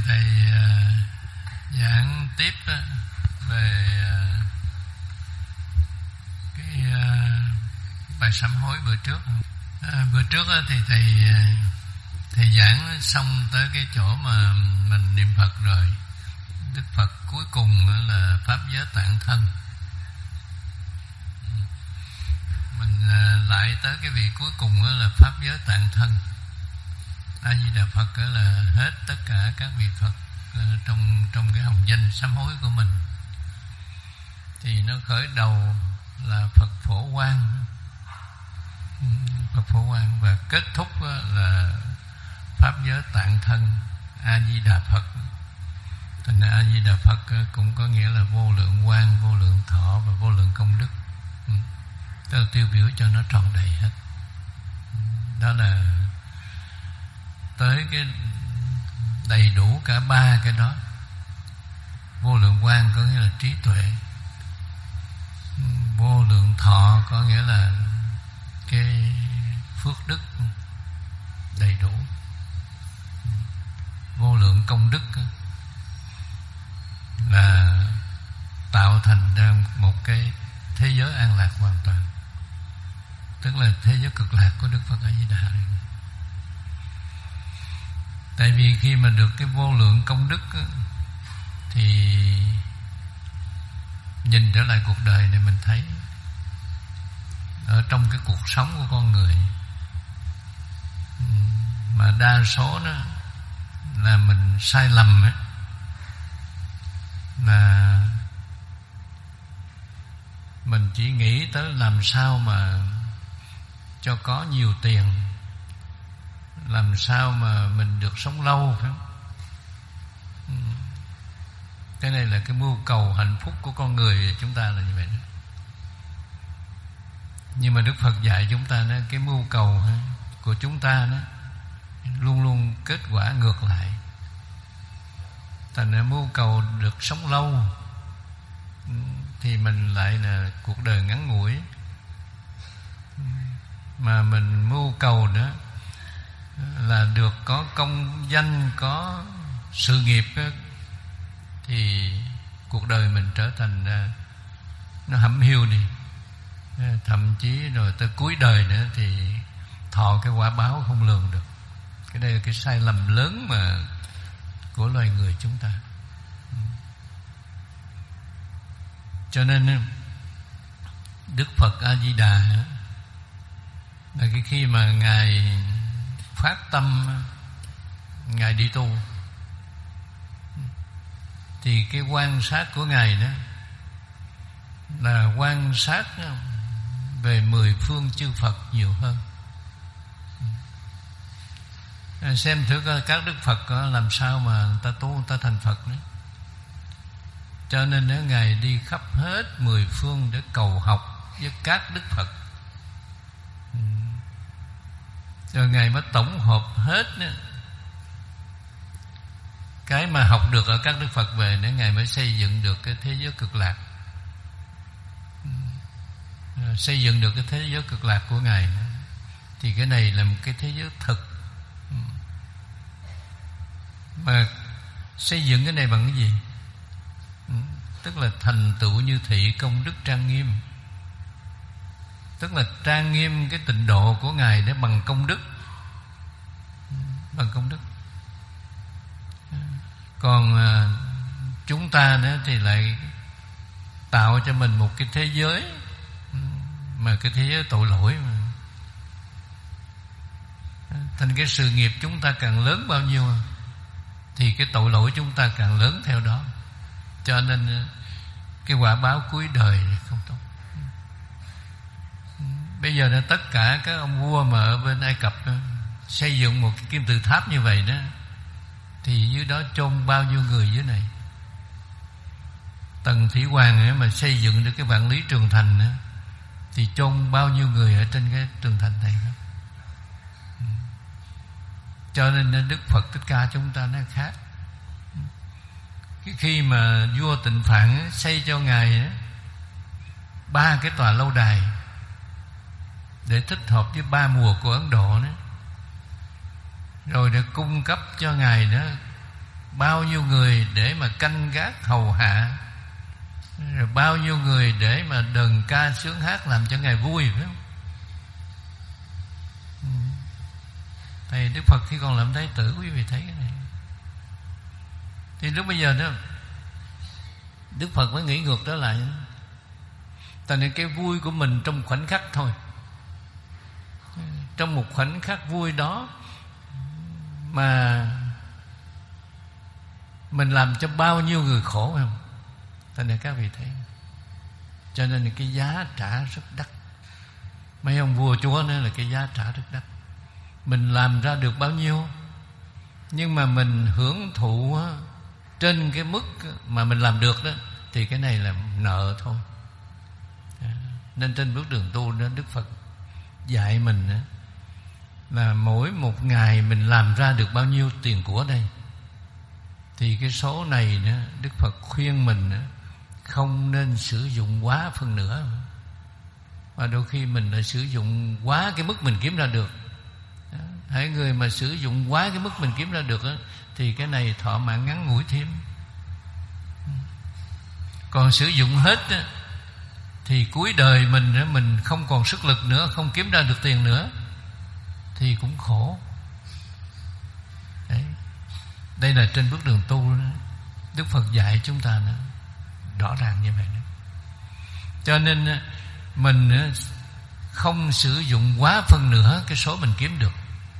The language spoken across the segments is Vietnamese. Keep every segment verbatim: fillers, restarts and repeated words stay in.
thầy uh, giảng tiếp uh, về uh, cái uh, bài sám hối bữa trước. Uh, bữa trước uh, thì thầy uh, thầy giảng xong tới cái chỗ mà mình niệm Phật rồi. Đức Phật cuối cùng uh, là pháp giới tạng thân. Mình uh, lại tới cái vị cuối cùng uh, là pháp giới tạng thân. A Di Đà Phật uh, là hết tất cả các vị Phật uh, trong trong cái hồng danh sám hối của mình. Thì nó khởi đầu là Phật Phổ Quang, Phật Phổ Quang, và kết thúc uh, là pháp giới tạng thân A Di Đà Phật. Thành ra A Di Đà Phật uh, cũng có nghĩa là vô lượng quang, vô lượng thọ và vô lượng công đức. Ừ. Tức là tiêu biểu cho nó trọn đầy hết. Đó là tới cái đầy đủ cả ba cái đó. Vô lượng quang có nghĩa là trí tuệ, vô lượng thọ có nghĩa là cái phước đức đầy đủ, vô lượng công đức là tạo thành ra một cái thế giới an lạc hoàn toàn, tức là thế giới cực lạc của Đức Phật A Di Đà. Tại vì khi mà được cái vô lượng công đức thì nhìn trở lại cuộc đời này mình thấy ở trong cái cuộc sống của con người mà đa số đó là mình sai lầm ấy, là mình chỉ nghĩ tới làm sao mà cho có nhiều tiền, làm sao mà mình được sống lâu, phải không? Cái này là cái mưu cầu hạnh phúc của con người chúng ta là như vậy đó. Nhưng mà Đức Phật dạy chúng ta đó, cái mưu cầu của chúng ta đó luôn luôn kết quả ngược lại. Thành ra mưu cầu được sống lâu thì mình lại là cuộc đời ngắn ngủi, mà mình mưu cầu nữa là được có công danh, có sự nghiệp đó, thì cuộc đời mình trở thành nó hẩm hiu đi. Thậm chí rồi tới cuối đời nữa thì thọ cái quả báo không lường được. Cái đây là cái sai lầm lớn mà của loài người chúng ta. Cho nên Đức Phật A Di Đà là cái khi mà Ngài phát tâm Ngài đi tu thì cái quan sát của Ngài đó là quan sát về mười phương chư Phật nhiều hơn. Xem thử các Đức Phật làm sao mà người ta tu, người ta thành Phật nữa. Cho nên nếu Ngài đi khắp hết mười phương để cầu học với các Đức Phật, rồi Ngài mới tổng hợp hết nữa cái mà học được ở các Đức Phật về, để Ngài mới xây dựng được cái thế giới cực lạc, xây dựng được cái thế giới cực lạc của Ngài. Thì cái này là một cái thế giới thực. Mà xây dựng cái này bằng cái gì? Tức là thành tựu như thị công đức trang nghiêm. Tức là trang nghiêm cái tịnh độ của Ngài để bằng công đức, bằng công đức. Còn à, chúng ta nữa thì lại tạo cho mình một cái thế giới mà cái thế giới tội lỗi mà. Thành cái sự nghiệp chúng ta càng lớn bao nhiêu thì cái tội lỗi chúng ta càng lớn theo đó. Cho nên cái quả báo cuối đời không tốt. Bây giờ là tất cả các ông vua mà ở bên Ai Cập xây dựng một cái kim tự tháp như vậy đó, thì dưới đó chôn bao nhiêu người dưới này. Tần Thủy Hoàng ấy mà xây dựng được cái vạn lý trường thành đó, thì chôn bao nhiêu người ở trên cái trường thành này đó. Cho nên Đức Phật Thích Ca chúng ta nó khác. Cái khi mà vua Tịnh Phạn xây cho Ngài đó, ba cái tòa lâu đài để thích hợp với ba mùa của Ấn Độ đó, rồi để cung cấp cho Ngài đó bao nhiêu người để mà canh gác hầu hạ, rồi bao nhiêu người để mà đờn ca sướng hát làm cho Ngài vui, phải không? Thầy Đức Phật khi còn làm Thái tử, quý vị thấy cái này. Thì lúc bây giờ đó Đức Phật mới nghĩ ngược trở lại. Tại nên cái vui của mình trong khoảnh khắc thôi, trong một khoảnh khắc vui đó mà mình làm cho bao nhiêu người khổ, phải không? Tại nên các vị thấy, cho nên cái giá trả rất đắt. Mấy ông vua chúa nữa là cái giá trả rất đắt. Mình làm ra được bao nhiêu, nhưng mà mình hưởng thụ trên cái mức mà mình làm được đó, thì cái này là nợ thôi. Nên trên bước đường tu đó, Đức Phật dạy mình đó, là mỗi một ngày mình làm ra được bao nhiêu tiền của đây, thì cái số này đó, Đức Phật khuyên mình đó, không nên sử dụng quá phân nửa. Và đôi khi mình lại sử dụng quá cái mức mình kiếm ra được. Hãy người mà sử dụng quá cái mức mình kiếm ra được đó, thì cái này thọ mạng ngắn ngủi thêm. Còn sử dụng hết đó, thì cuối đời mình đó, mình không còn sức lực nữa, không kiếm ra được tiền nữa, thì cũng khổ. Đấy. Đây là trên bước đường tu đó, Đức Phật dạy chúng ta đó, rõ ràng như vậy đó. Cho nên mình không sử dụng quá phân nửa cái số mình kiếm được.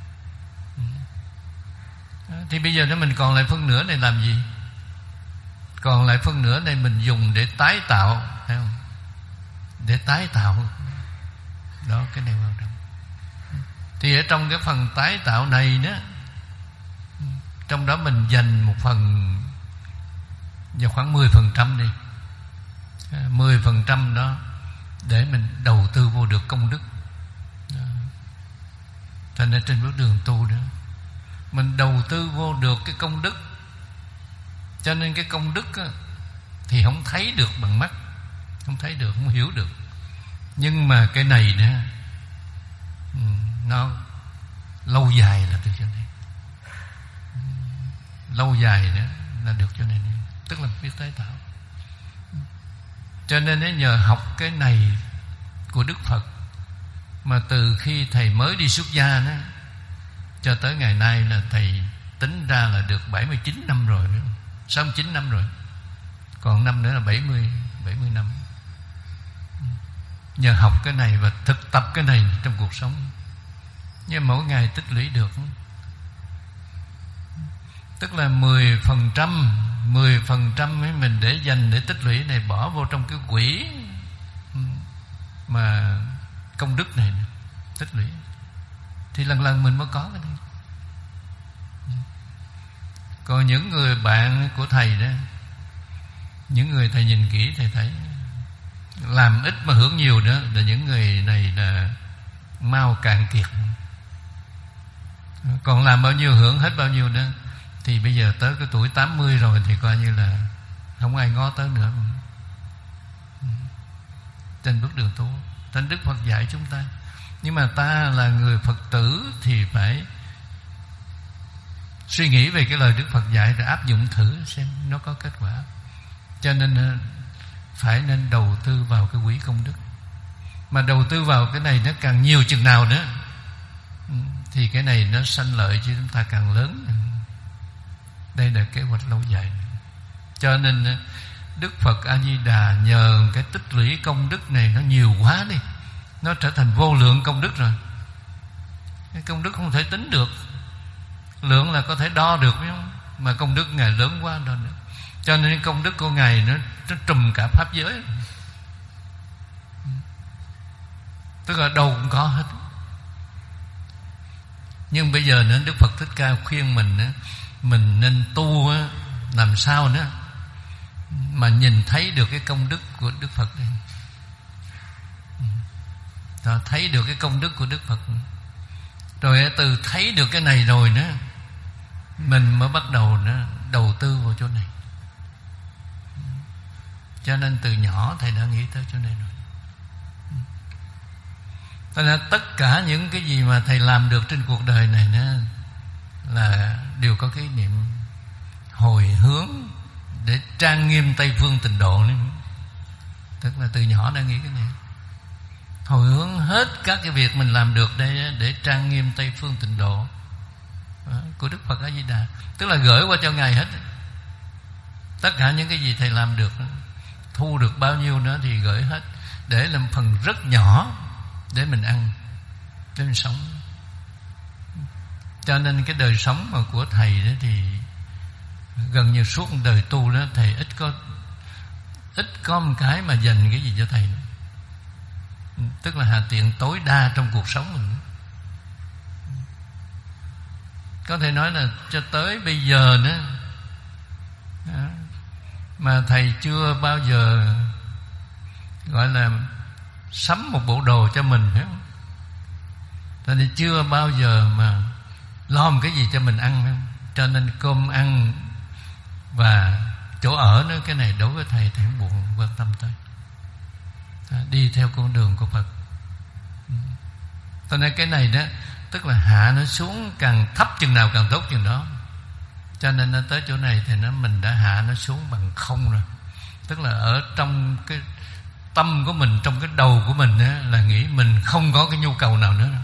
Thì bây giờ nếu mình còn lại phân nửa này làm gì? Còn lại phân nửa này mình dùng để tái tạo, thấy không? Để tái tạo. Đó, cái này quan trọng. Thì ở trong cái phần tái tạo này đó, trong đó mình dành một phần, vào khoảng mười phần trăm đi, mười phần trăm đó để mình đầu tư vô được công đức. Thành ra trên bước đường tu đó, mình đầu tư vô được cái công đức. Cho nên cái công đức á, thì không thấy được bằng mắt, không thấy được, không hiểu được. Nhưng mà cái này nữa, nó lâu dài là được cho nên, lâu dài nữa là được cho nên, tức là biết tái tạo. Cho nên nhờ học cái này của Đức Phật mà từ khi thầy mới đi xuất gia đó, cho tới ngày nay là thầy tính ra là được bảy mươi chín năm rồi, sáu mươi chín năm rồi. Còn năm nữa là bảy mươi, bảy mươi năm. Nhờ học cái này và thực tập cái này trong cuộc sống, nhưng mỗi ngày tích lũy được, tức là mười phần trăm, mười phần trăm ấy mình để dành để tích lũy này, bỏ vô trong cái quỹ mà công đức này tích lũy, thì lần lần mình mới có cái này. Còn những người bạn của thầy đó, những người thầy nhìn kỹ thầy thấy làm ít mà hưởng nhiều nữa, là những người này là mau cạn kiệt. Còn làm bao nhiêu hưởng hết bao nhiêu nữa, thì bây giờ tới cái tuổi tám mươi rồi thì coi như là không ai ngó tới nữa. Trên bước đường tu, trên Đức Phật dạy chúng ta. Nhưng mà ta là người Phật tử thì phải suy nghĩ về cái lời Đức Phật dạy rồi áp dụng thử xem nó có kết quả. Cho nên phải nên đầu tư vào cái quỹ công đức. Mà đầu tư vào cái này nó càng nhiều chừng nào nữa, thì cái này nó sanh lợi cho chúng ta càng lớn. Đây là kế hoạch lâu dài. Cho nên Đức Phật A Di Đà nhờ cái tích lũy công đức này nó nhiều quá đi, nó trở thành vô lượng công đức rồi. Cái công đức không thể tính được, lượng là có thể đo được, phải không? Mà công đức Ngài lớn quá đo được. Cho nên công đức của Ngài nó, nó trùm cả pháp giới, tức là đâu cũng có hết. Nhưng bây giờ nữa Đức Phật Thích Ca khuyên mình nữa, mình nên tu làm sao nữa mà nhìn thấy được cái công đức của Đức Phật đây. Rồi thấy được cái công đức của Đức Phật, rồi từ thấy được cái này rồi nữa, mình mới bắt đầu nữa đầu tư vào chỗ này. Cho nên từ nhỏ thầy đã nghĩ tới chỗ này rồi. Cho nên tất cả những cái gì mà thầy làm được trên cuộc đời này nữa là đều có cái niệm hồi hướng để trang nghiêm Tây Phương Tịnh Độ nữa. Tức là từ nhỏ đã nghĩ cái này, hồi hướng hết các cái việc mình làm được để để trang nghiêm Tây Phương Tịnh Độ của Đức Phật A Di Đà. Tức là gửi qua cho Ngài hết tất cả những cái gì thầy làm được, thu được bao nhiêu nữa thì gửi hết, để làm phần rất nhỏ để mình ăn, để mình sống. Cho nên cái đời sống mà của thầy đó thì gần như suốt đời tu đó, thầy ít có ít có một cái mà dành cái gì cho thầy nữa. Tức là hạ tiện tối đa trong cuộc sống mình. Có thể nói là cho tới bây giờ nữa mà thầy chưa bao giờ gọi là sắm một bộ đồ cho mình, phải không? Thầy chưa bao giờ mà lo một cái gì cho mình ăn, phải không? Cho nên cơm ăn và chỗ ở nữa, cái này đối với thầy thầy không buồn quan tâm tới. Đi theo con đường của Phật. Cho nên cái này đó, tức là hạ nó xuống càng thấp chừng nào càng tốt chừng đó. Cho nên nó tới chỗ này thì nó mình đã hạ nó xuống bằng không rồi. Tức là ở trong cái tâm của mình, trong cái đầu của mình đó, là nghĩ mình không có cái nhu cầu nào nữa.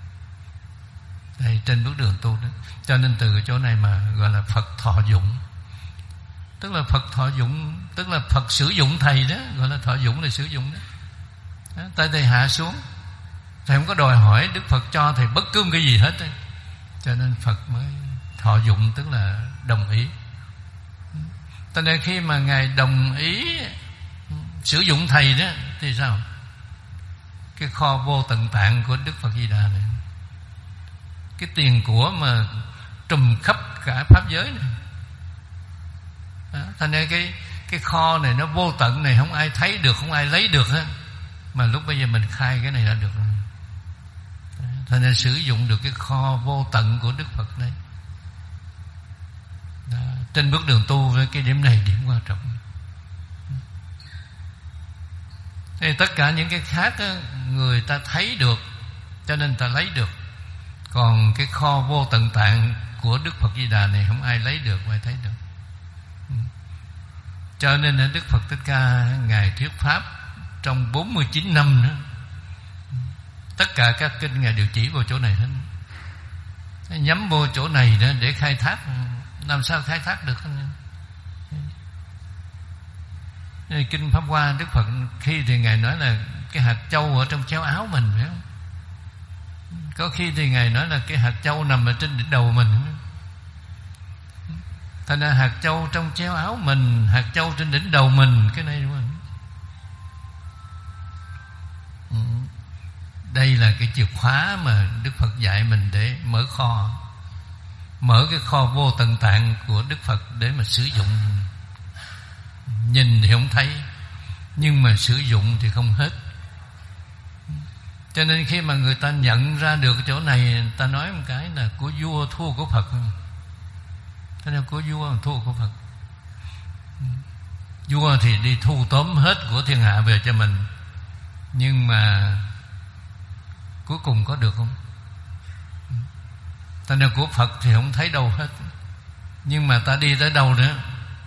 Đây, trên bước đường tu đó. Cho nên từ cái chỗ này mà gọi là Phật thọ dụng. Tức là Phật thọ dụng, tức là Phật sử dụng thầy đó, gọi là thọ dụng là sử dụng đó. Đó, tại thầy hạ xuống, thầy không có đòi hỏi Đức Phật cho thầy bất cứ một cái gì hết ấy. Cho nên Phật mới thọ dụng, tức là đồng ý. Cho nên khi mà Ngài đồng ý sử dụng thầy đó thì sao? Cái kho vô tận tạng của Đức Phật Di Đà này, cái tiền của mà trùm khắp cả pháp giới này. Đó, thành ra cái cái kho này nó vô tận này, không ai thấy được, không ai lấy được hết. Mà lúc bây giờ mình khai cái này là được rồi. Thành ra sử dụng được cái kho vô tận của Đức Phật đây. Đó, trên bước đường tu với cái điểm này điểm quan trọng. Thì tất cả những cái khác đó, người ta thấy được cho nên ta lấy được. Còn cái kho vô tận tạng của Đức Phật Di Đà này không ai lấy được, không ai thấy được. Cho nên Đức Phật Thích Ca Ngài thuyết pháp trong bốn mươi chín năm nữa, tất cả các kinh Ngài đều chỉ vào chỗ này hết, nhắm vô chỗ này đó để khai thác. Làm sao khai thác được? Kinh Pháp Hoa Đức Phật khi thì Ngài nói là cái hạt châu ở trong chéo áo mình, phải không? Có khi thì Ngài nói là cái hạt châu nằm ở trên đỉnh đầu mình. Thành ra hạt châu trong chéo áo mình, hạt châu trên đỉnh đầu mình, cái này đúng không? Đây là cái chìa khóa mà Đức Phật dạy mình để mở kho, mở cái kho vô tận tạng của Đức Phật để mà sử dụng. Nhìn thì không thấy, nhưng mà sử dụng thì không hết. Cho nên khi mà người ta nhận ra được chỗ này, người ta nói một cái là của vua thua của Phật. Thế nên của vua thua của Phật. Vua thì đi thu tóm hết của thiên hạ về cho mình, nhưng mà cuối cùng có được không? Thế nên của Phật thì không thấy đâu hết. Nhưng mà ta đi tới đâu nữa,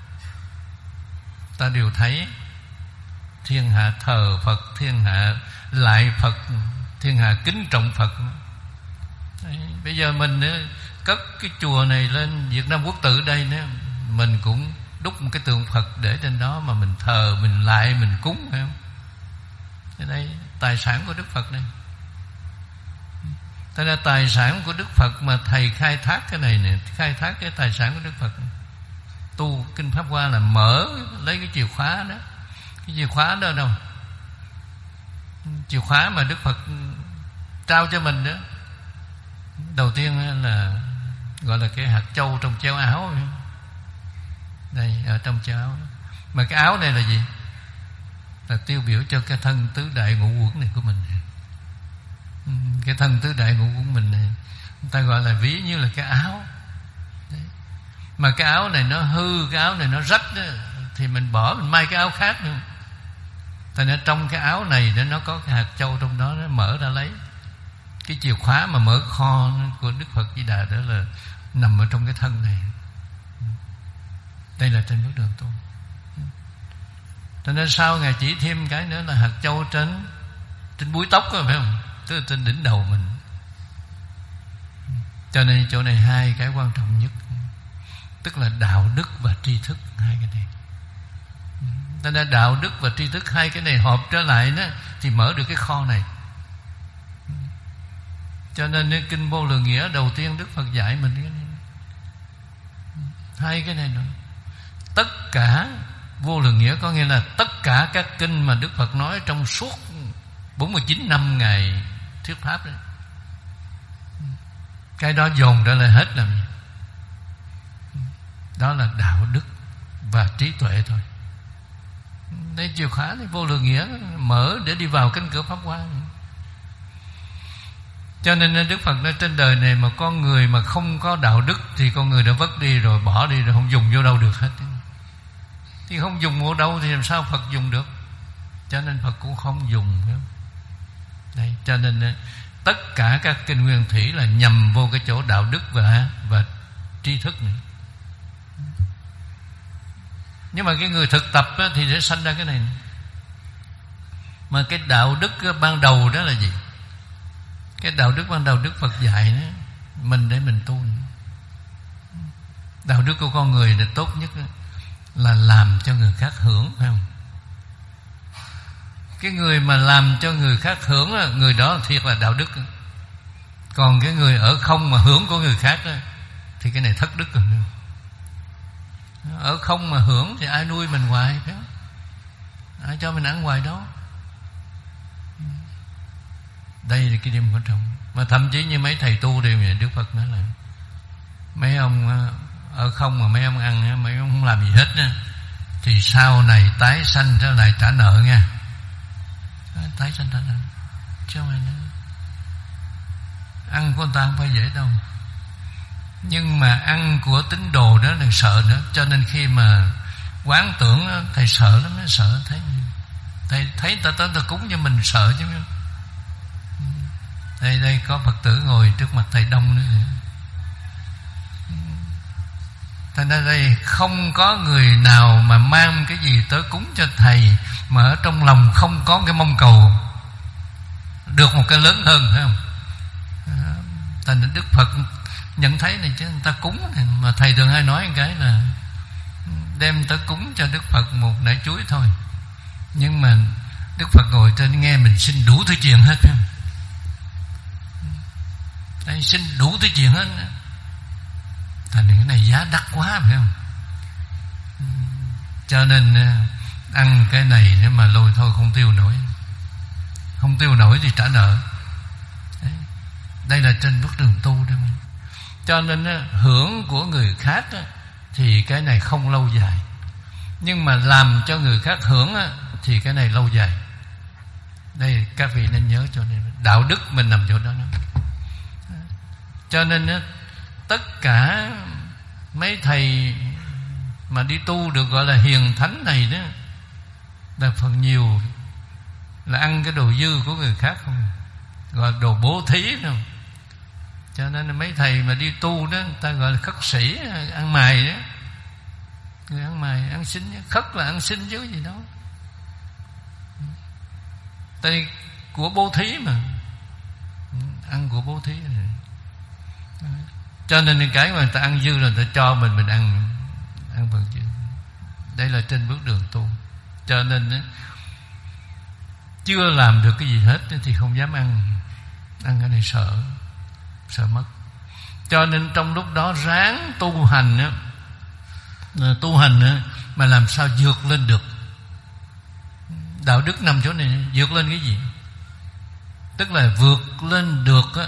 ta đều thấy thiên hạ thờ Phật, thiên hạ lại Phật, thiên hạ kính trọng Phật. Đấy, bây giờ mình nữa, cất cái chùa này lên Việt Nam Quốc Tự đây nữa, mình cũng đúc một cái tượng Phật để trên đó mà mình thờ, mình lại, mình cúng, phải không? Thế đây tài sản của Đức Phật này. Thế ra tài sản của Đức Phật mà thầy khai thác cái này nè, khai thác cái tài sản của Đức Phật. Tu Kinh Pháp Hoa là mở lấy cái chìa khóa đó. Cái chìa khóa đó đâu? Chìa khóa mà Đức Phật trao cho mình đó. Đầu tiên là gọi là cái hạt châu trong chéo áo. Đây, ở trong chéo áo. Mà cái áo này là gì? Là tiêu biểu cho cái thân tứ đại ngũ uẩn này của mình. Cái thân tứ đại ngũ uẩn mình này, người ta gọi là ví như là cái áo. Đấy. Mà cái áo này nó hư, cái áo này nó rách đó, thì mình bỏ, mình may cái áo khác nữa. Tại nên trong cái áo này nó có cái hạt châu trong đó, nó mở ra lấy. Cái chìa khóa mà mở kho của Đức Phật Di Đà đó là nằm ở trong cái thân này. Đây là trên bước đường tu. Cho nên sau Ngài chỉ thêm cái nữa là hạt châu trên trên búi tóc đó, phải không? Tức là trên đỉnh đầu mình. Cho nên chỗ này hai cái quan trọng nhất, tức là đạo đức và tri thức, hai cái này. Cho nên đạo đức và tri thức hai cái này hợp trở lại đó thì mở được cái kho này. Cho nên kinh Vô Lượng Nghĩa đầu tiên Đức Phật dạy mình cái này. Hai cái này nữa. Tất cả Vô Lượng Nghĩa có nghĩa là tất cả các kinh mà Đức Phật nói trong suốt bốn mươi chín năm Ngài thuyết pháp đấy, cái đó dồn trở lại hết làm gì? Đó là đạo đức và trí tuệ thôi. Đây chìa khóa thì Vô Lượng Nghĩa mở để đi vào cánh cửa Pháp Hoa. Cho nên Đức Phật nói trên đời này mà con người mà không có đạo đức thì con người đã vất đi rồi, bỏ đi rồi, không dùng vô đâu được hết. Thì không dùng vô đâu thì làm sao Phật dùng được? Cho nên Phật cũng không dùng. Đây, cho nên tất cả các kinh nguyên thủy là nhằm vô cái chỗ đạo đức và và tri thức này. Nhưng mà cái người thực tập thì sẽ sanh ra cái này. Mà cái đạo đức ban đầu đó là gì? Cái đạo đức ban đầu Đức Phật dạy đó, mình để mình tu. Đạo đức của con người là tốt nhất là làm cho người khác hưởng, phải không? Cái người mà làm cho người khác hưởng, người đó thiệt là đạo đức. Còn cái người ở không mà hưởng của người khác đó, thì cái này thất đức rồi. Ở không mà hưởng thì ai nuôi mình hoài, phải không? Ai cho mình ăn hoài đó. Đây là cái điểm quan trọng. Mà thậm chí như mấy thầy tu đều vậy. Đức Phật nói là mấy ông ở không mà mấy ông ăn, mấy ông không làm gì hết đó, thì sau này tái sanh trở lại trả nợ nha. Tái sanh trả nợ. Chứ không phải nữa. Ăn của người ta không phải dễ đâu. Nhưng mà ăn của tín đồ đó là sợ nữa. Cho nên khi mà quán tưởng thầy sợ lắm, nó sợ thấy thầy thấy ta tới ta cúng cho mình sợ chứ. Đây đây có Phật tử ngồi trước mặt thầy đông nữa. Thành ra đây không có người nào mà mang cái gì tới cúng cho thầy mà ở trong lòng không có cái mong cầu được một cái lớn hơn, phải không? Thành ra Đức Phật nhận thấy này chứ, người ta cúng này, mà thầy thường hay nói một cái là đem tới cúng cho Đức Phật một nải chuối thôi, nhưng mà Đức Phật ngồi trên nghe mình xin đủ thứ chuyện hết, phải không? Đây, xin đủ thứ chuyện hết. Thành cái này giá đắt quá, phải không? Cho nên ăn cái này nếu mà lôi thôi không tiêu nổi, không tiêu nổi thì trả nợ. Đấy. Đây là trên bước đường tu đó. Cho nên hưởng của người khác thì cái này không lâu dài, nhưng mà làm cho người khác hưởng thì cái này lâu dài. Đây các vị nên nhớ cho nên đạo đức mình nằm chỗ đó. Cho nên tất cả mấy thầy mà đi tu được gọi là hiền thánh này đó, là phần nhiều là ăn cái đồ dư của người khác không, gọi đồ bố thí không. Cho nên mấy thầy mà đi tu đó, người ta gọi là khất sĩ, ăn mày đó. Người ăn mày, ăn xin, khất là ăn xin chứ gì đó. Đây của bố thí mà, ăn của bố thí này. Cho nên cái mà người ta ăn dư là người ta cho mình, mình ăn ăn phần dư. Đây là trên bước đường tu. Cho nên chưa làm được cái gì hết thì không dám ăn. Ăn cái này sợ, sợ mất. Cho nên trong lúc đó ráng tu hành á, tu hành á, mà làm sao vượt lên được. Đạo đức nằm chỗ này, vượt lên cái gì? Tức là vượt lên được á,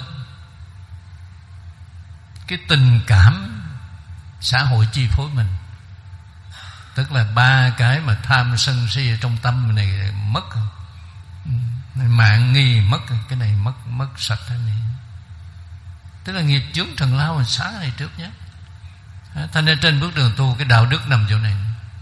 cái tình cảm xã hội chi phối mình. Tức là ba cái mà tham sân si ở trong tâm này mất, mạng nghi mất, cái này mất mất sạch cái này. Tức là nghiệp chướng trần lao mình xá này trước nhé. Thành ra trên bước đường tu cái đạo đức nằm chỗ này.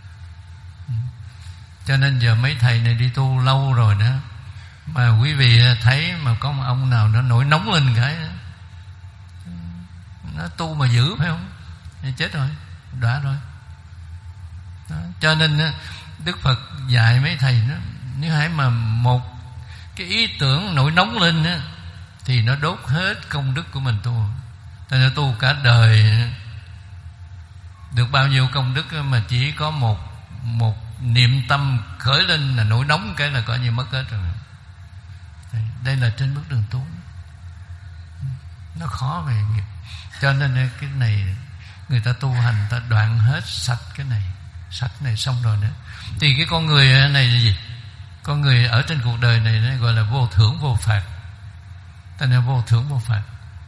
Cho nên giờ mấy thầy này đi tu lâu rồi đó, mà quý vị thấy mà có một ông nào nó nổi nóng lên cái đó, nó tu mà giữ phải không? Thì chết rồi, đã rồi. Đó. Cho nên Đức Phật dạy mấy thầy đó, nếu hãy mà một cái ý tưởng nổi nóng lên đó, thì nó đốt hết công đức của mình tu. Tại nên tu cả đời được bao nhiêu công đức mà chỉ có một một niệm tâm khởi lên là nổi nóng cái là coi như mất hết rồi. Đây là trên bước đường tu, nó khó về nghiệp. Cho nên cái này người ta tu hành, ta đoạn hết sạch cái này, sạch này xong rồi nữa. Thì cái con người này là gì? Con người ở trên cuộc đời này nó gọi là vô thưởng vô phạt. Tên là vô thưởng vô phạt.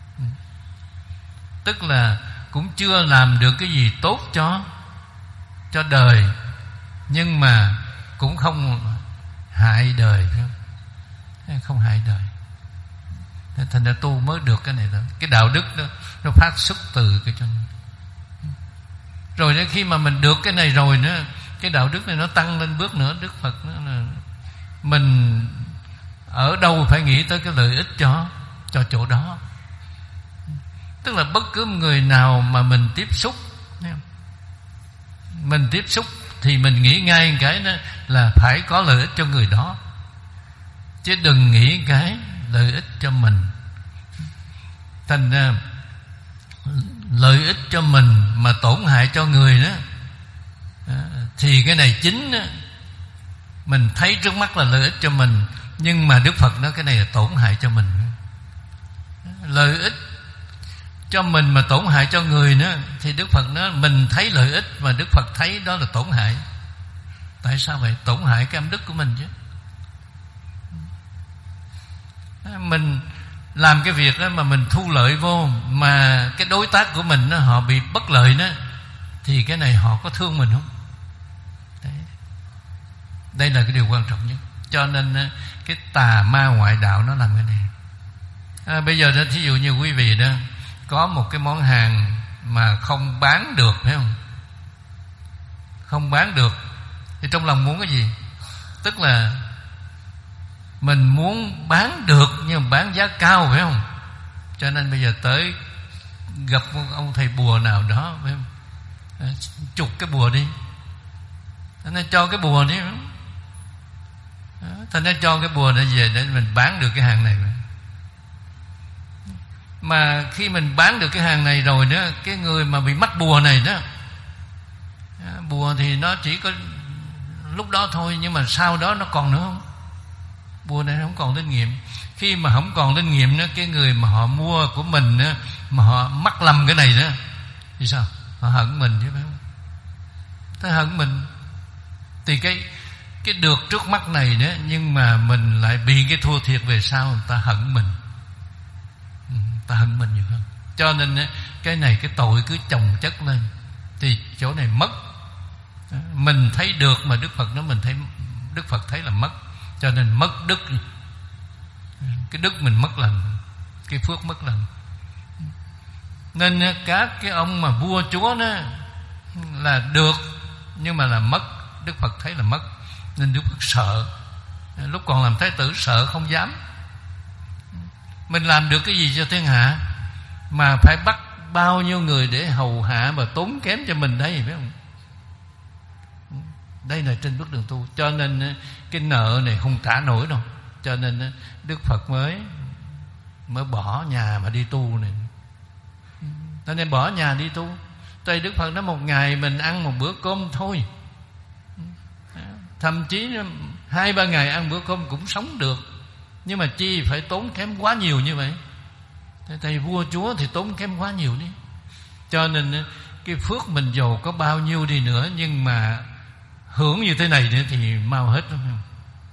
Tức là cũng chưa làm được cái gì tốt cho cho đời, nhưng mà cũng không hại đời, không, không hại đời. Thành ra tu mới được cái này thôi. Cái đạo đức đó nó phát xuất từ cái chân. Rồi đến khi mà mình được cái này rồi nữa, cái đạo đức này nó tăng lên bước nữa. Đức Phật nữa là mình ở đâu phải nghĩ tới cái lợi ích cho cho chỗ đó. Tức là bất cứ người nào mà mình tiếp xúc, mình tiếp xúc thì mình nghĩ ngay cái đó là phải có lợi ích cho người đó, chứ đừng nghĩ cái lợi ích cho mình. Thành ra lợi ích cho mình mà tổn hại cho người đó, thì cái này chính đó, mình thấy trước mắt là lợi ích cho mình, nhưng mà Đức Phật nói cái này là tổn hại cho mình. Lợi ích cho mình mà tổn hại cho người nữa, thì Đức Phật nói mình thấy lợi ích mà Đức Phật thấy đó là tổn hại. Tại sao vậy? Tổn hại cái âm đức của mình chứ. Mình làm cái việc đó mà mình thu lợi vô, mà cái đối tác của mình đó, họ bị bất lợi đó, thì cái này họ có thương mình không? Đấy. Đây là cái điều quan trọng nhất. Cho nên cái tà ma ngoại đạo nó làm cái này. À, bây giờ đó, thí dụ như quý vị đó có một cái món hàng mà không bán được, phải không? Không bán được thì trong lòng muốn cái gì? Tức là mình muốn bán được nhưng mà bán giá cao, phải không? Cho nên bây giờ tới gặp một ông thầy bùa nào đó, phải không? À, chụp cái bùa đi, nên cho cái bùa đi, thành ra cho cái bùa để về để mình bán được cái hàng này. Mà khi mình bán được cái hàng này rồi đó, cái người mà bị mắc bùa này đó, bùa thì nó chỉ có lúc đó thôi, nhưng mà sau đó nó còn nữa không? Bùa này không còn linh nghiệm. Khi mà không còn linh nghiệm đó, cái người mà họ mua của mình đó, mà họ mắc lầm cái này đó, thì sao? Họ hận mình chứ, phải không? Thế hận mình thì cái cái được trước mắt này đó, nhưng mà mình lại bị cái thua thiệt về sau, người ta hận mình, ta hận mình nhiều hơn. Cho nên cái này cái tội cứ chồng chất lên, thì chỗ này mất. Mình thấy được mà Đức Phật nói mình thấy, Đức Phật thấy là mất, cho nên mất đức. Cái đức mình mất lần, cái phước mất lần. Nên các cái ông mà vua chúa đó là được, nhưng mà là mất. Đức Phật thấy là mất, nên Đức Phật sợ. Lúc còn làm thái tử sợ không dám. Mình làm được cái gì cho thiên hạ mà phải bắt bao nhiêu người để hầu hạ và tốn kém cho mình đây, phải không? Đây là trên bước đường tu. Cho nên cái nợ này không trả nổi đâu. Cho nên Đức Phật mới mới bỏ nhà mà đi tu này. Cho nên bỏ nhà đi tu. Tại Đức Phật nói một ngày mình ăn một bữa cơm thôi, thậm chí hai ba ngày ăn bữa cơm cũng sống được, nhưng mà chi phải tốn kém quá nhiều như vậy? Thầy vua chúa thì tốn kém quá nhiều đi. Cho nên cái phước mình giàu có bao nhiêu đi nữa, nhưng mà hưởng như thế này nữa thì mau hết, đúng không?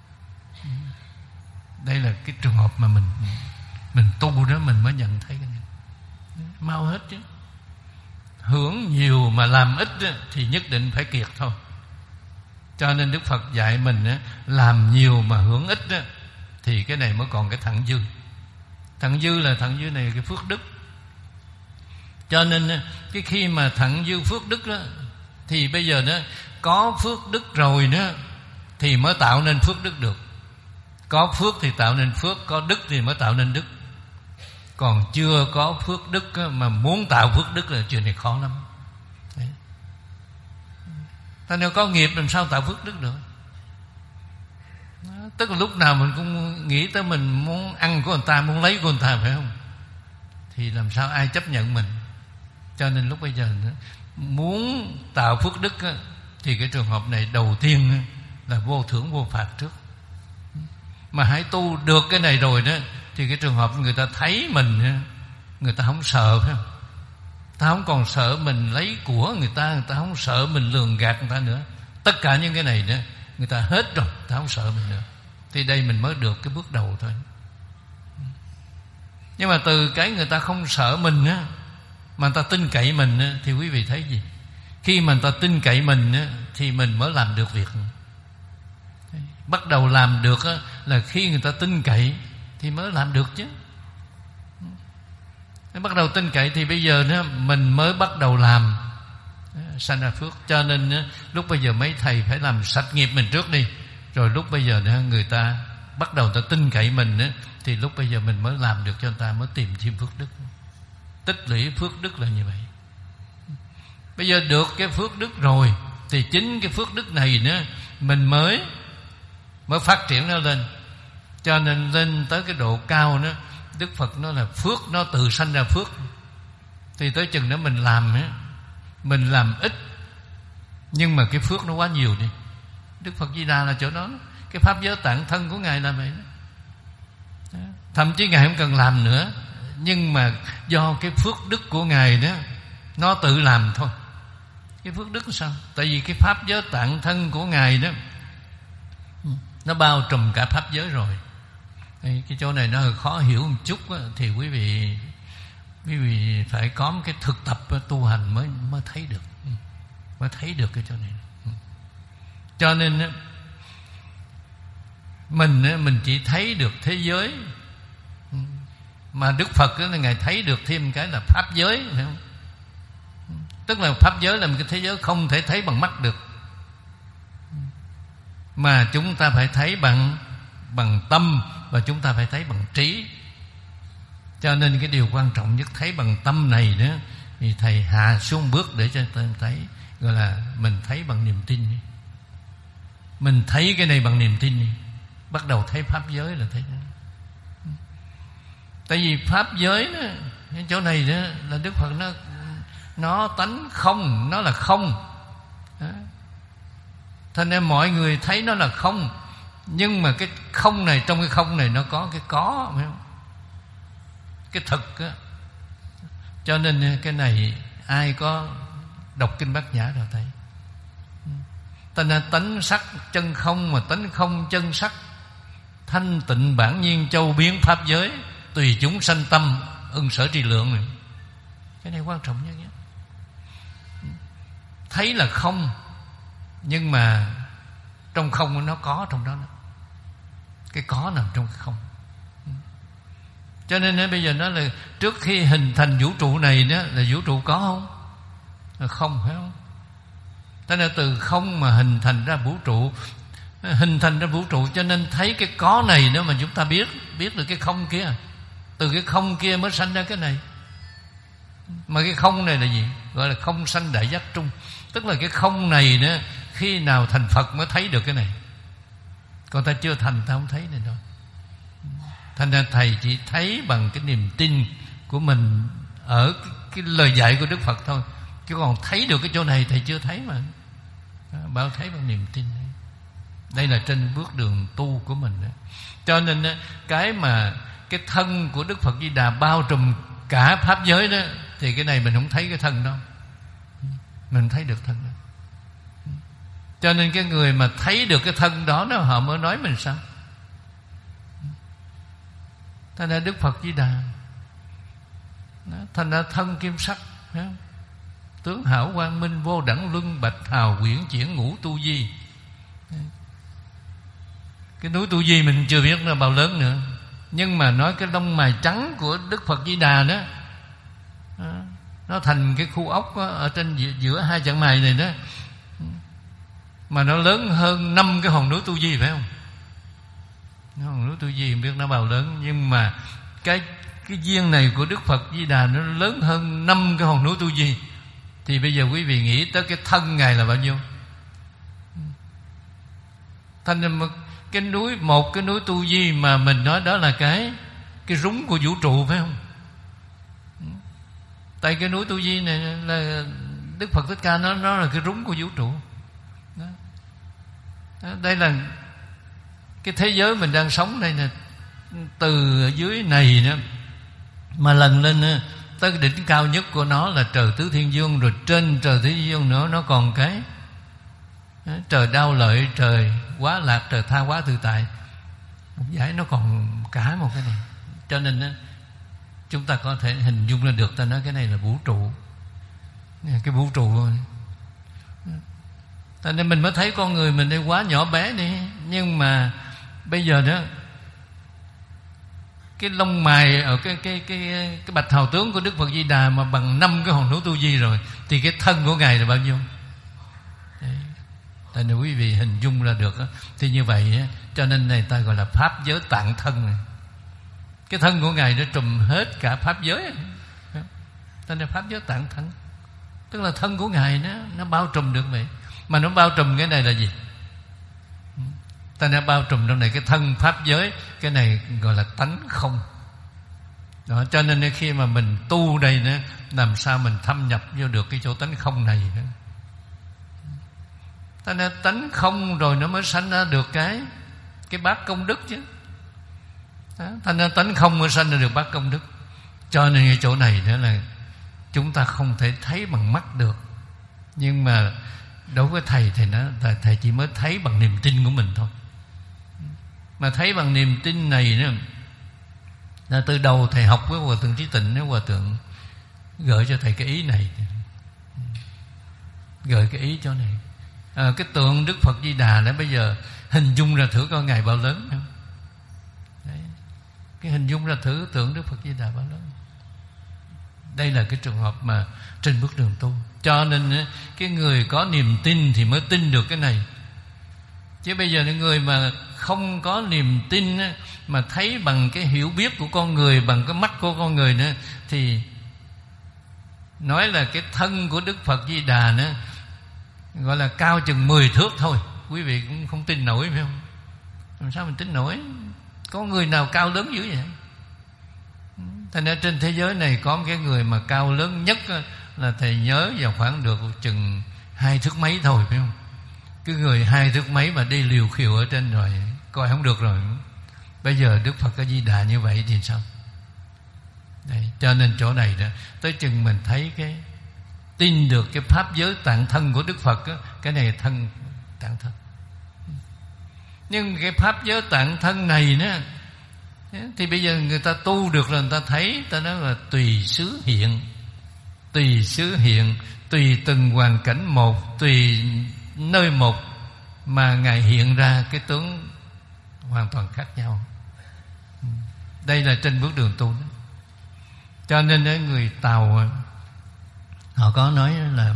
Đây là cái trường hợp mà mình mình tu đó, mình mới nhận thấy cái này. Mau hết chứ. Hưởng nhiều mà làm ít đó, thì nhất định phải kiệt thôi. Cho nên Đức Phật dạy mình đó, làm nhiều mà hưởng ít đó, thì cái này mới còn cái thặng dư. Thặng dư là thặng dư này là cái phước đức. Cho nên cái khi mà thặng dư phước đức đó, thì bây giờ đó có phước đức rồi đó thì mới tạo nên phước đức được. Có phước thì tạo nên phước, có đức thì mới tạo nên đức. Còn chưa có phước đức mà muốn tạo phước đức là chuyện này khó lắm. Đấy. Ta nếu có nghiệp làm sao tạo phước đức được? Đó, tức là lúc nào mình cũng nghĩ tới mình muốn ăn của người ta, muốn lấy của người ta, phải không? Thì làm sao ai chấp nhận mình? Cho nên lúc bây giờ muốn tạo phước đức á, thì cái trường hợp này đầu tiên là vô thưởng vô phạt trước. Mà hãy tu được cái này rồi đó, thì cái trường hợp người ta thấy mình, người ta không sợ, phải không? Ta không còn sợ mình lấy của người ta, người ta không sợ mình lường gạt người ta nữa. Tất cả những cái này đó người ta hết rồi, ta không sợ mình nữa. Thì đây mình mới được cái bước đầu thôi. Nhưng mà từ cái người ta không sợ mình á, mà người ta tin cậy mình á, thì quý vị thấy gì? Khi mà người ta tin cậy mình á, thì mình mới làm được việc. Bắt đầu làm được á, là khi người ta tin cậy thì mới làm được chứ. Bắt đầu tin cậy thì bây giờ đó, mình mới bắt đầu làm sanh ra phước. Cho nên đó, lúc bây giờ mấy thầy phải làm sạch nghiệp mình trước đi, rồi lúc bây giờ đó, người ta bắt đầu ta tin cậy mình đó, thì lúc bây giờ mình mới làm được cho người ta, mới tìm thêm phước đức. Tích lũy phước đức là như vậy. Bây giờ được cái phước đức rồi, thì chính cái phước đức này nữa mình mới mới phát triển nó lên. Cho nên lên tới cái độ cao đó, Đức Phật nói là phước nó tự sanh ra phước. Thì tới chừng đó mình làm á, mình làm ít nhưng mà cái phước nó quá nhiều đi. Đức Phật Di Đà là chỗ đó, cái pháp giới tạng thân của Ngài là vậy đó. Thậm chí Ngài không cần làm nữa, nhưng mà do cái phước đức của Ngài đó, nó tự làm thôi. Cái phước đức sao? Tại vì cái pháp giới tạng thân của Ngài đó, nó bao trùm cả pháp giới rồi. Cái chỗ này nó hơi khó hiểu một chút đó, thì quý vị quý vị phải có một cái thực tập tu hành mới mới thấy được, mới thấy được cái chỗ này. Cho nên mình mình chỉ thấy được thế giới, mà Đức Phật đó, Ngài thấy được thêm cái là pháp giới, phải không? Tức là pháp giới là một cái thế giới không thể thấy bằng mắt được, mà chúng ta phải thấy bằng bằng tâm, và chúng ta phải thấy bằng trí. Cho nên cái điều quan trọng nhất thấy bằng tâm này đó, thì thầy hạ xuống bước để cho ta thấy, gọi là mình thấy bằng niềm tin. Mình thấy cái này bằng niềm tin, bắt đầu thấy pháp giới là thấy đó. Tại vì pháp giới đó, cái chỗ này đó là Đức Phật nó nó tánh không, nó là không đó. Thành nên mọi người thấy nó là không, nhưng mà cái không này, trong cái không này nó có cái có, phải không? Cái thực á. Cho nên cái này ai có đọc kinh Bát Nhã rồi thấy. Thành ra tánh sắc chân không, mà tánh không chân sắc, thanh tịnh bản nhiên châu biến pháp giới, tùy chúng sanh tâm ưng sở tri lượng này. Cái này quan trọng nhất nhé. Thấy là không, nhưng mà trong không nó có trong đó. Cái có nằm trong cái không. Cho nên bây giờ nói là trước khi hình thành vũ trụ này đó, là vũ trụ có không? Là không, phải không? Thế nên từ không mà hình thành ra vũ trụ, hình thành ra vũ trụ, cho nên thấy cái có này nữa mà chúng ta biết, biết được cái không kia. Từ cái không kia mới sanh ra cái này. Mà cái không này là gì? Gọi là không sanh đại giác trung. Tức là cái không này nữa, khi nào thành Phật mới thấy được cái này. Còn ta chưa thành, ta không thấy này đâu. Thành ra thầy chỉ thấy bằng cái niềm tin của mình ở cái, cái lời dạy của Đức Phật thôi. Chứ còn thấy được cái chỗ này thầy chưa thấy mà. Bảo thấy bằng niềm tin. Đây là trên bước đường tu của mình đó. Cho nên cái mà cái thân của Đức Phật Di Đà bao trùm cả pháp giới đó, thì cái này mình không thấy cái thân đâu. Mình thấy được thân đó. Cho nên cái người mà thấy được cái thân đó, đó họ mới nói mình sao. Thành ra Đức Phật Di Đà đó, thành ra thân kim sắc, thấy không? Tướng hảo quang minh vô đẳng luân, bạch hào quyển chuyển ngũ tu di. Cái núi Tu Di mình chưa biết là bao lớn nữa, nhưng mà nói cái lông mày trắng của Đức Phật Di Đà đó, nó thành cái khu ốc đó, ở trên giữa hai chặng mày này đó, mà nó lớn hơn năm cái hòn núi Tu Di, phải không? Hòn núi Tu Di không biết nó bao lớn, nhưng mà cái cái duyên này của Đức Phật Di Đà nó lớn hơn năm cái hòn núi Tu Di. Thì bây giờ quý vị nghĩ tới cái thân Ngài là bao nhiêu? Thành ra cái núi, một cái núi Tu Di mà mình nói đó là cái cái rúng của vũ trụ, phải không? Tại cái núi Tu Di này là Đức Phật Thích Ca nó nó là cái rúng của vũ trụ. Đó. Đó, đây là cái thế giới mình đang sống đây nè, từ dưới này nữa mà lần lên tới đỉnh cao nhất của nó là trời Tứ Thiên Dương, rồi trên trời Tứ Thiên Dương nữa nó còn cái trời Đao Lợi, trời Quá Lạc, trời Tha Hóa Tự Tại. Một giải nó còn cả một cái này. Cho nên chúng ta có thể hình dung ra được, ta nói cái này là vũ trụ, cái vũ trụ thôi. Cho nên mình mới thấy con người mình đây quá nhỏ bé đi. Nhưng mà bây giờ đó, cái lông mày ở cái cái cái cái bạch hào tướng của Đức Phật Di Đà mà bằng năm cái hòn núi Tu Di rồi, thì cái thân của ngài là bao nhiêu? Đấy. Tại nên quý vị hình dung ra được đó. Thì như vậy cho nên này ta gọi là pháp giới tạng thân này. Cái thân của ngài nó trùm hết cả pháp giới. Cho nên pháp giới tạng thân, tức là thân của ngài nó nó bao trùm được vậy. Mà nó bao trùm cái này là gì? Ta đã bao trùm trong này cái thân pháp giới. Cái này gọi là tánh không. Đó, cho nên khi mà mình tu đây nữa, làm sao mình thâm nhập vô được cái chỗ tánh không này nữa. Ta nên tánh không rồi nó mới sanh ra được cái cái bát công đức chứ. Đó, ta nên tánh không mới sanh ra được bát công đức. Cho nên cái chỗ này nữa là chúng ta không thể thấy bằng mắt được. Nhưng mà đối với thầy thì nó thầy chỉ mới thấy bằng niềm tin của mình thôi. Mà thấy bằng niềm tin này nữa là từ đầu thầy học với Hòa Thượng Trí Tịnh, nếu Hòa Thượng gợi cho thầy cái ý này, gợi cái ý chỗ này. À, cái tượng Đức Phật Di Đà đó bây giờ hình dung ra thử coi ngài bao lớn không? Đấy. Cái hình dung ra thử tượng Đức Phật Di Đà bao lớn. Đây là cái trường hợp mà trên bước đường tu. Cho nên cái người có niềm tin thì mới tin được cái này. Chứ bây giờ những người mà không có niềm tin mà thấy bằng cái hiểu biết của con người, bằng cái mắt của con người nữa, thì nói là cái thân của Đức Phật Di Đà nữa gọi là cao chừng mười thước thôi, quý vị cũng không tin nổi, phải không? Làm sao mình tin nổi? Có người nào cao lớn dữ vậy? Thành ra trên thế giới này có một cái người mà cao lớn nhất là thầy nhớ vào khoảng được chừng hai thước mấy thôi, phải không? Cái người hai thước mấy mà đi liều khiều ở trên rồi coi không được rồi. Bây giờ Đức Phật A Di Đà như vậy thì sao? Đấy, cho nên chỗ này đó, tới chừng mình thấy cái tin được cái pháp giới tạng thân của Đức Phật đó, cái này thân tạng thân. Nhưng cái pháp giới tạng thân này nữa thì bây giờ người ta tu được rồi, người ta thấy, ta nói là tùy xứ hiện, tùy xứ hiện, tùy từng hoàn cảnh một, tùy nơi một mà ngài hiện ra cái tướng hoàn toàn khác nhau. Đây là trên bước đường tu đó. Cho nên người Tàu họ có nói là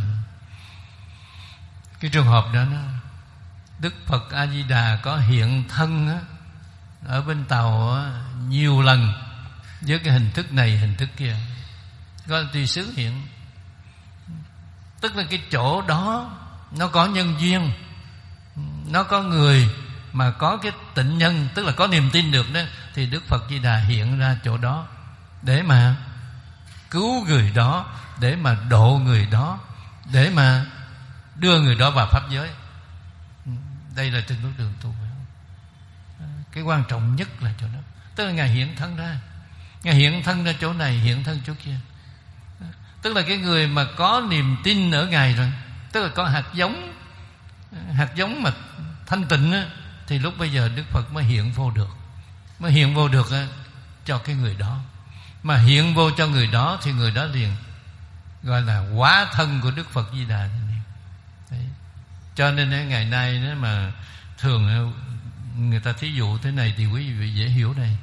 cái trường hợp đó, đó Đức Phật A Di Đà có hiện thân đó, ở bên Tàu đó, nhiều lần với cái hình thức này hình thức kia, có tùy xứ hiện. Tức là cái chỗ đó nó có nhân duyên, nó có người mà có cái tịnh nhân, tức là có niềm tin được đó, thì Đức Phật Di Đà hiện ra chỗ đó để mà cứu người đó, để mà độ người đó, để mà đưa người đó vào pháp giới. Đây là trên bước đường tu. Cái quan trọng nhất là chỗ đó. Tức là ngài hiện thân ra, ngài hiện thân ra chỗ này, hiện thân chỗ kia. Tức là cái người mà có niềm tin ở ngài rồi, tức là có hạt giống, hạt giống mà thanh tịnh á, thì lúc bây giờ Đức Phật mới hiện vô được, mới hiện vô được á, cho cái người đó. Mà hiện vô cho người đó thì người đó liền gọi là hóa thân của Đức Phật Di Đà. Đấy. Cho nên ngày nay đó mà thường người ta thí dụ thế này thì quý vị dễ hiểu đây.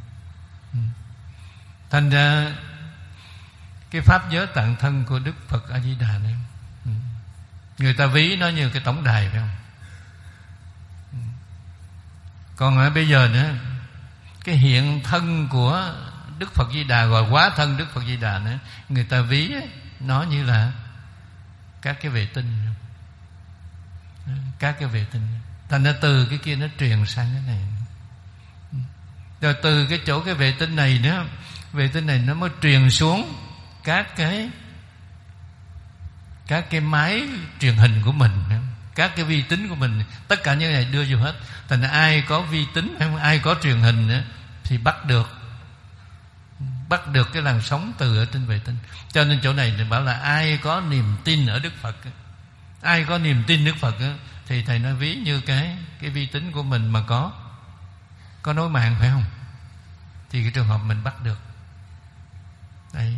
Thành ra cái pháp giới tạng thân của Đức Phật A Di Đà này, người ta ví nó như cái tổng đài, phải không? Còn ở bây giờ nữa, cái hiện thân của Đức Phật Di Đà, gọi hóa thân Đức Phật Di Đà nữa, người ta ví nó như là các cái vệ tinh, các cái vệ tinh. Thành ra từ cái kia nó truyền sang cái này, rồi từ cái chỗ cái vệ tinh này nữa, vệ tinh này nó mới truyền xuống các cái các cái máy truyền hình của mình, các cái vi tính của mình, tất cả những này đưa vô hết. Thành ra ai có vi tính hay ai có truyền hình nữa, thì bắt được bắt được cái làn sóng từ ở trên vệ tinh. Cho nên chỗ này thì bảo là ai có niềm tin ở Đức Phật, ai có niềm tin Đức Phật thì thầy nói ví như cái cái vi tính của mình mà có có nối mạng, phải không? Thì cái trường hợp mình bắt được đây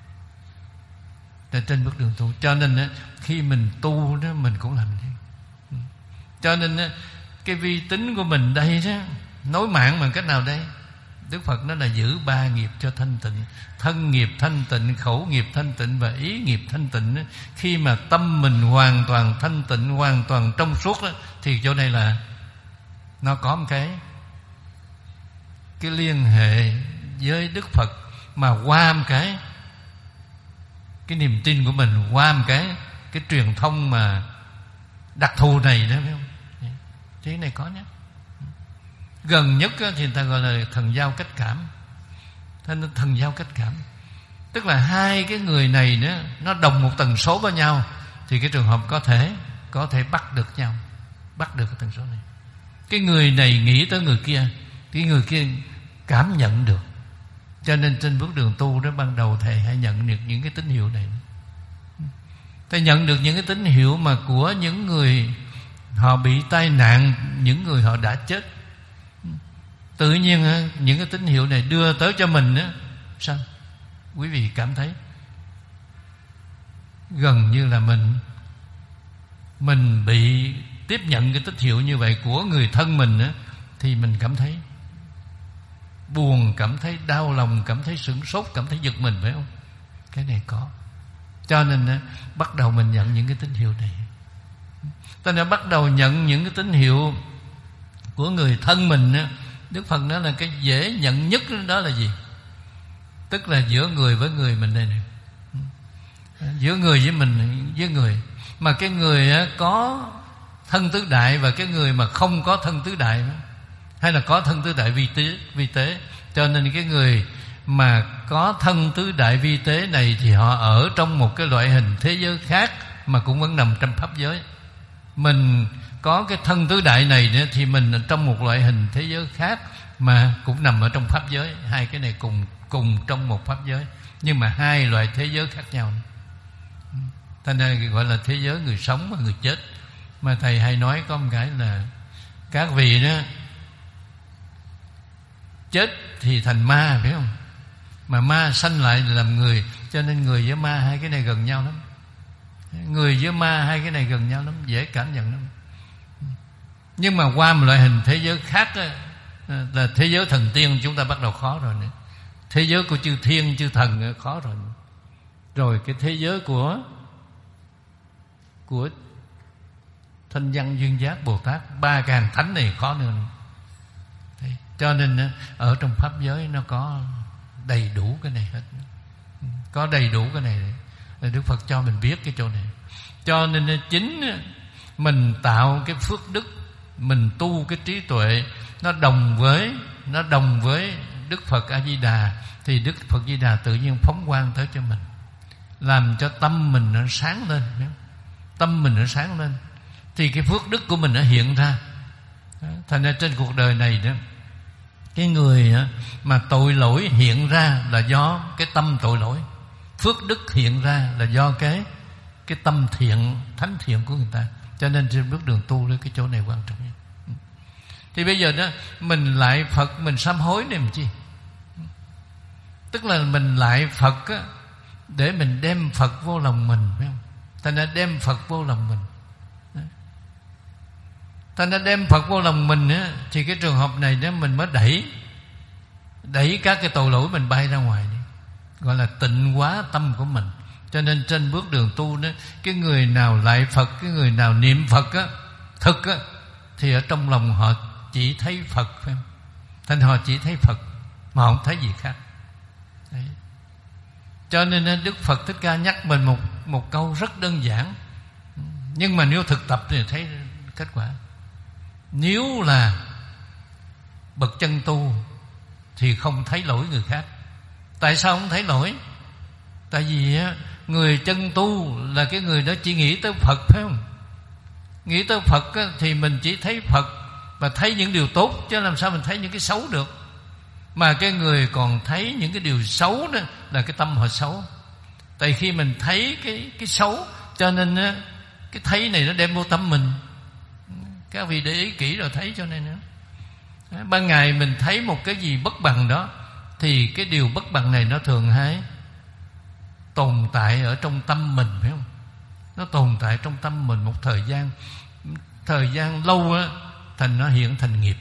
trên bước đường tu. Cho nên khi mình tu đó mình cũng làm thế. Cho nên cái vi tính của mình đây đó, nối mạng bằng cách nào đây? Đức Phật nói là giữ ba nghiệp cho thanh tịnh: thân nghiệp thanh tịnh, khẩu nghiệp thanh tịnh và ý nghiệp thanh tịnh. Khi mà tâm mình hoàn toàn thanh tịnh, hoàn toàn trong suốt đó, thì chỗ này là nó có một cái cái liên hệ với Đức Phật, mà qua một cái cái niềm tin của mình, qua một cái cái truyền thông mà đặc thù này đó, phải không? Thế này có nhé. Gần nhất thì người ta gọi là thần giao cách cảm. Thần giao cách cảm tức là hai cái người này nữa, nó đồng một tần số với nhau, thì cái trường hợp có thể có thể bắt được nhau, bắt được cái tần số này. Cái người này nghĩ tới người kia, cái người kia cảm nhận được. Cho nên trên bước đường tu đó, ban đầu thầy hãy nhận được những cái tín hiệu này. Thầy nhận được những cái tín hiệu mà của những người họ bị tai nạn, những người họ đã chết. Tự nhiên những cái tín hiệu này đưa tới cho mình á, sao quý vị cảm thấy gần như là mình mình bị tiếp nhận cái tín hiệu như vậy của người thân mình á, thì mình cảm thấy buồn, cảm thấy đau lòng, cảm thấy sửng sốt, cảm thấy giật mình, phải không? Cái này có. Cho nên á, bắt đầu mình nhận những cái tín hiệu này. Ta đã bắt đầu nhận những cái tín hiệu của người thân mình á. Đức Phật nói là cái dễ nhận nhất đó là gì? Tức là giữa người với người mình đây này, giữa người với mình với người. Mà cái người á, có thân tứ đại và cái người mà không có thân tứ đại đó, hay là có thân tứ đại vi tế, vi tế. Cho nên cái người mà có thân tứ đại vi tế này thì họ ở trong một cái loại hình thế giới khác mà cũng vẫn nằm trong pháp giới. Mình có cái thân tứ đại này nữa thì mình trong một loại hình thế giới khác mà cũng nằm ở trong pháp giới. Hai cái này cùng cùng trong một pháp giới, nhưng mà hai loại thế giới khác nhau. Thành ra gọi là thế giới người sống và người chết. Mà thầy hay nói có một cái là các vị đó chết thì thành ma, phải không? Mà ma sanh lại làm người. Cho nên người với ma hai cái này gần nhau lắm. Người với ma hai cái này gần nhau lắm, dễ cảm nhận lắm. Nhưng mà qua một loại hình thế giới khác đó, là thế giới thần tiên, chúng ta bắt đầu khó rồi nữa. Thế giới của chư thiên, chư thần khó rồi nữa. Rồi cái thế giới của Của Thanh Văn, Duyên Giác, Bồ Tát, ba cái hàng thánh này khó nữa. Thế, cho nên ở trong pháp giới nó có đầy đủ cái này hết. Có đầy đủ cái này. Đức Phật cho mình biết cái chỗ này. Cho nên chính mình tạo cái phước đức, mình tu cái trí tuệ, nó đồng với nó đồng với Đức Phật A Di Đà, thì Đức Phật A Di Đà tự nhiên phóng quang tới cho mình, làm cho tâm mình nó sáng lên. Tâm mình nó sáng lên thì cái phước đức của mình nó hiện ra. Thành ra trên cuộc đời này đó, cái người mà tội lỗi hiện ra là do cái tâm tội lỗi, phước đức hiện ra là do cái cái tâm thiện, thánh thiện của người ta. Cho nên trên bước đường tu cái chỗ này quan trọng nhất. Thì bây giờ đó mình lại Phật, mình sám hối này làm chi? Tức là mình lại Phật á, để mình đem Phật vô lòng mình, phải không? Thành ra đem Phật vô lòng mình. Thành ra đem Phật vô lòng mình á, thì cái trường hợp này đó mình mới đẩy Đẩy các cái tội lỗi mình bay ra ngoài đi. Gọi là tịnh hóa tâm của mình. Cho nên trên bước đường tu đó, cái người nào lại Phật, cái người nào niệm Phật á, thực á, thì ở trong lòng họ chỉ thấy Phật, phải không? Thành họ chỉ thấy Phật mà không thấy gì khác. Đấy. Cho nên Đức Phật Thích Ca nhắc mình một một câu rất đơn giản, nhưng mà nếu thực tập thì thấy kết quả. Nếu là bậc chân tu thì không thấy lỗi người khác. Tại sao không thấy lỗi? Tại vì người chân tu là cái người đó chỉ nghĩ tới Phật, phải không? Nghĩ tới Phật thì mình chỉ thấy Phật và thấy những điều tốt, chứ làm sao mình thấy những cái xấu được. Mà cái người còn thấy những cái điều xấu đó là cái tâm họ xấu. Tại khi mình thấy cái, cái xấu, cho nên cái thấy này nó đem vô tâm mình. Các vị để ý kỹ rồi thấy cho nên nữa. Ban ngày mình thấy một cái gì bất bằng đó, thì cái điều bất bằng này nó thường hay tồn tại ở trong tâm mình, phải không? Nó tồn tại trong tâm mình một thời gian. Thời gian lâu á, thành nó hiện thành nghiệp.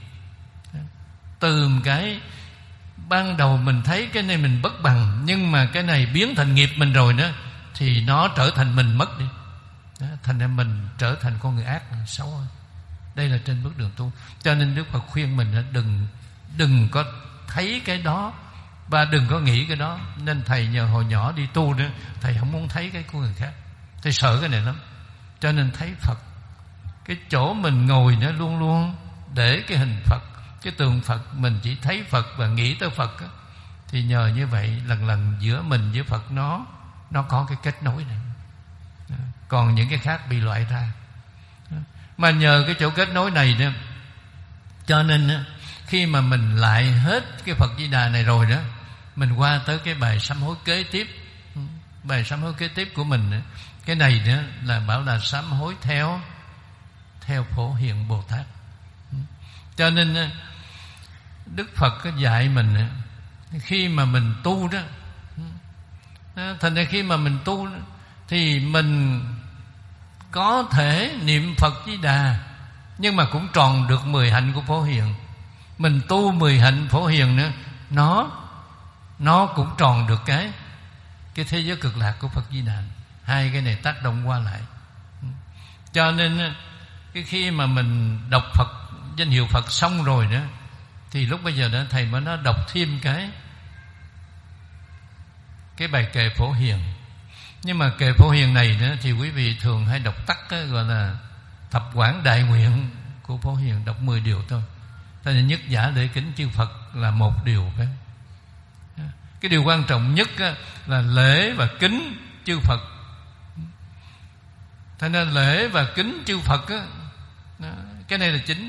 Từ một cái ban đầu mình thấy cái này mình bất bằng, nhưng mà cái này biến thành nghiệp mình rồi đó, thì nó trở thành mình mất đi. Đó, thành ra mình trở thành con người ác, xấu hơn. Đây là trên bước đường tu. Cho nên Đức Phật khuyên mình đừng đừng có thấy cái đó và đừng có nghĩ cái đó. Nên thầy nhờ hồi nhỏ đi tu nữa, thầy không muốn thấy cái của người khác. Thầy sợ cái này lắm. Cho nên thấy Phật, cái chỗ mình ngồi nó luôn luôn để cái hình Phật, cái tượng Phật, mình chỉ thấy Phật và nghĩ tới Phật á. Thì nhờ như vậy lần lần giữa mình với Phật nó nó có cái kết nối này. Còn những cái khác bị loại ra. Mà nhờ cái chỗ kết nối này đó, cho nên khi mà mình lại hết cái Phật Di Đà này rồi đó, mình qua tới cái bài sám hối kế tiếp. Bài sám hối kế tiếp của mình, cái này đó là bảo là sám hối theo theo Phổ Hiền Bồ Tát. Cho nên Đức Phật dạy mình khi mà mình tu đó, thành ra khi mà mình tu thì mình có thể niệm Phật Di Đà, nhưng mà cũng tròn được mười hạnh của Phổ Hiền. Mình tu mười hạnh Phổ Hiền nữa, nó nó cũng tròn được cái cái thế giới cực lạc của Phật Di Đà. Hai cái này tác động qua lại. Cho nên cái khi mà mình đọc Phật, danh hiệu Phật xong rồi đó, thì lúc bây giờ đó thầy mới nói đọc thêm cái cái bài kệ Phổ Hiền. Nhưng mà kệ Phổ Hiền này nữa thì quý vị thường hay đọc tắt đó, gọi là thập quảng đại nguyện của Phổ Hiền, đọc mười điều thôi. Thế nên nhất giả để kính chư Phật là một điều. Cái, cái điều quan trọng nhất là lễ và kính chư Phật. Thế nên lễ và kính chư Phật á, cái này là chính.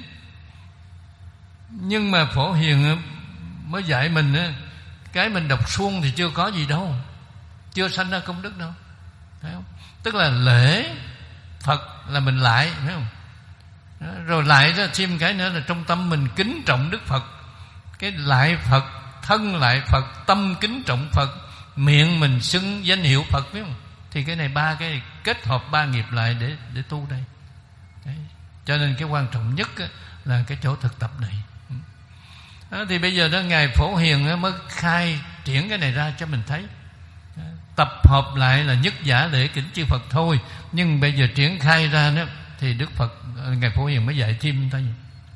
Nhưng mà Phổ Hiền mới dạy mình á, cái mình đọc suông thì chưa có gì đâu, chưa sanh ra công đức đâu, phải không? Tức là lễ Phật là mình lại, phải không? Đó, rồi lại đó thêm cái nữa là trong tâm mình kính trọng Đức Phật. Cái lại Phật, thân lại Phật, tâm kính trọng Phật, miệng mình xưng danh hiệu Phật, phải không? Thì cái này ba cái này kết hợp ba nghiệp lại để để tu đây. Đấy. Cho nên cái quan trọng nhất là cái chỗ thực tập này. Đó, thì bây giờ đó Ngài Phổ Hiền mới khai triển cái này ra cho mình thấy. Tập hợp lại là nhất giả để kính chư Phật thôi, nhưng bây giờ triển khai ra đó thì Đức Phật, Ngài Phổ Hiền mới dạy thêm ta.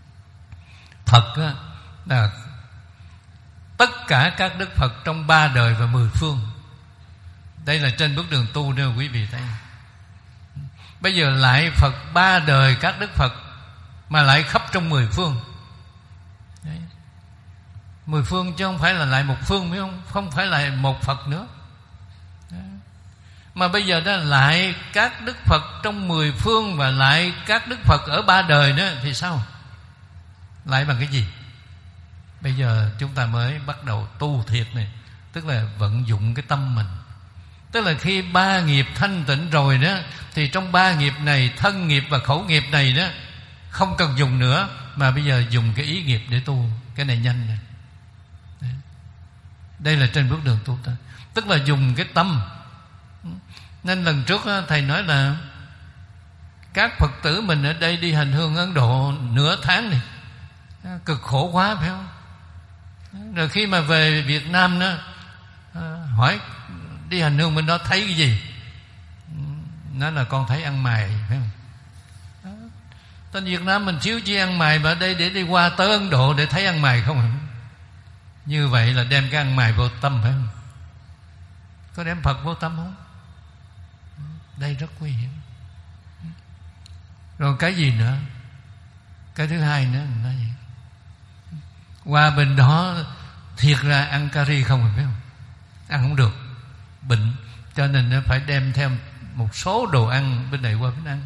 Phật á, là tất cả các Đức Phật trong ba đời và mười phương. Đây là trên bước đường tu đó quý vị thấy. Bây giờ lại Phật ba đời các Đức Phật, mà lại khắp trong mười phương. Đấy. Mười phương chứ không phải là lại một phương, phải không? Không phải là một Phật nữa. Đấy. Mà bây giờ đó lại các Đức Phật trong mười phương và lại các Đức Phật ở ba đời nữa thì sao? Lại bằng cái gì? Bây giờ chúng ta mới bắt đầu tu thiệt này, tức là vận dụng cái tâm mình. Tức là khi ba nghiệp thanh tịnh rồi đó, thì trong ba nghiệp này, thân nghiệp và khẩu nghiệp này đó, không cần dùng nữa, mà bây giờ dùng cái ý nghiệp để tu. Cái này nhanh này. Đấy. Đây là trên bước đường tu ta. Tức là dùng cái tâm. Nên lần trước thầy nói là các Phật tử mình ở đây đi hành hương Ấn Độ nửa tháng này, cực khổ quá, phải không? Rồi khi mà về Việt Nam đó, hỏi đi hành hương bên đó thấy cái gì? Nó là con thấy ăn mày, phải không? Tên Việt Nam mình xíu chi ăn mày, mà ở đây để đi qua tới Ấn Độ để thấy ăn mày không? Như vậy là đem cái ăn mày vô tâm, phải không? Có đem Phật vô tâm không? Đây rất nguy hiểm. Rồi cái gì nữa? Cái thứ hai nữa nói gì? Qua bên đó thiệt ra ăn cà ri không phải không? Ăn không được, bệnh, cho nên nó phải đem theo một số đồ ăn bên này qua bên ăn.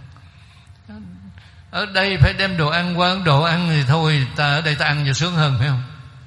Ở đây phải đem đồ ăn qua Ấn Độ ăn thì thôi, ta ở đây ta ăn cho sướng hơn phải không?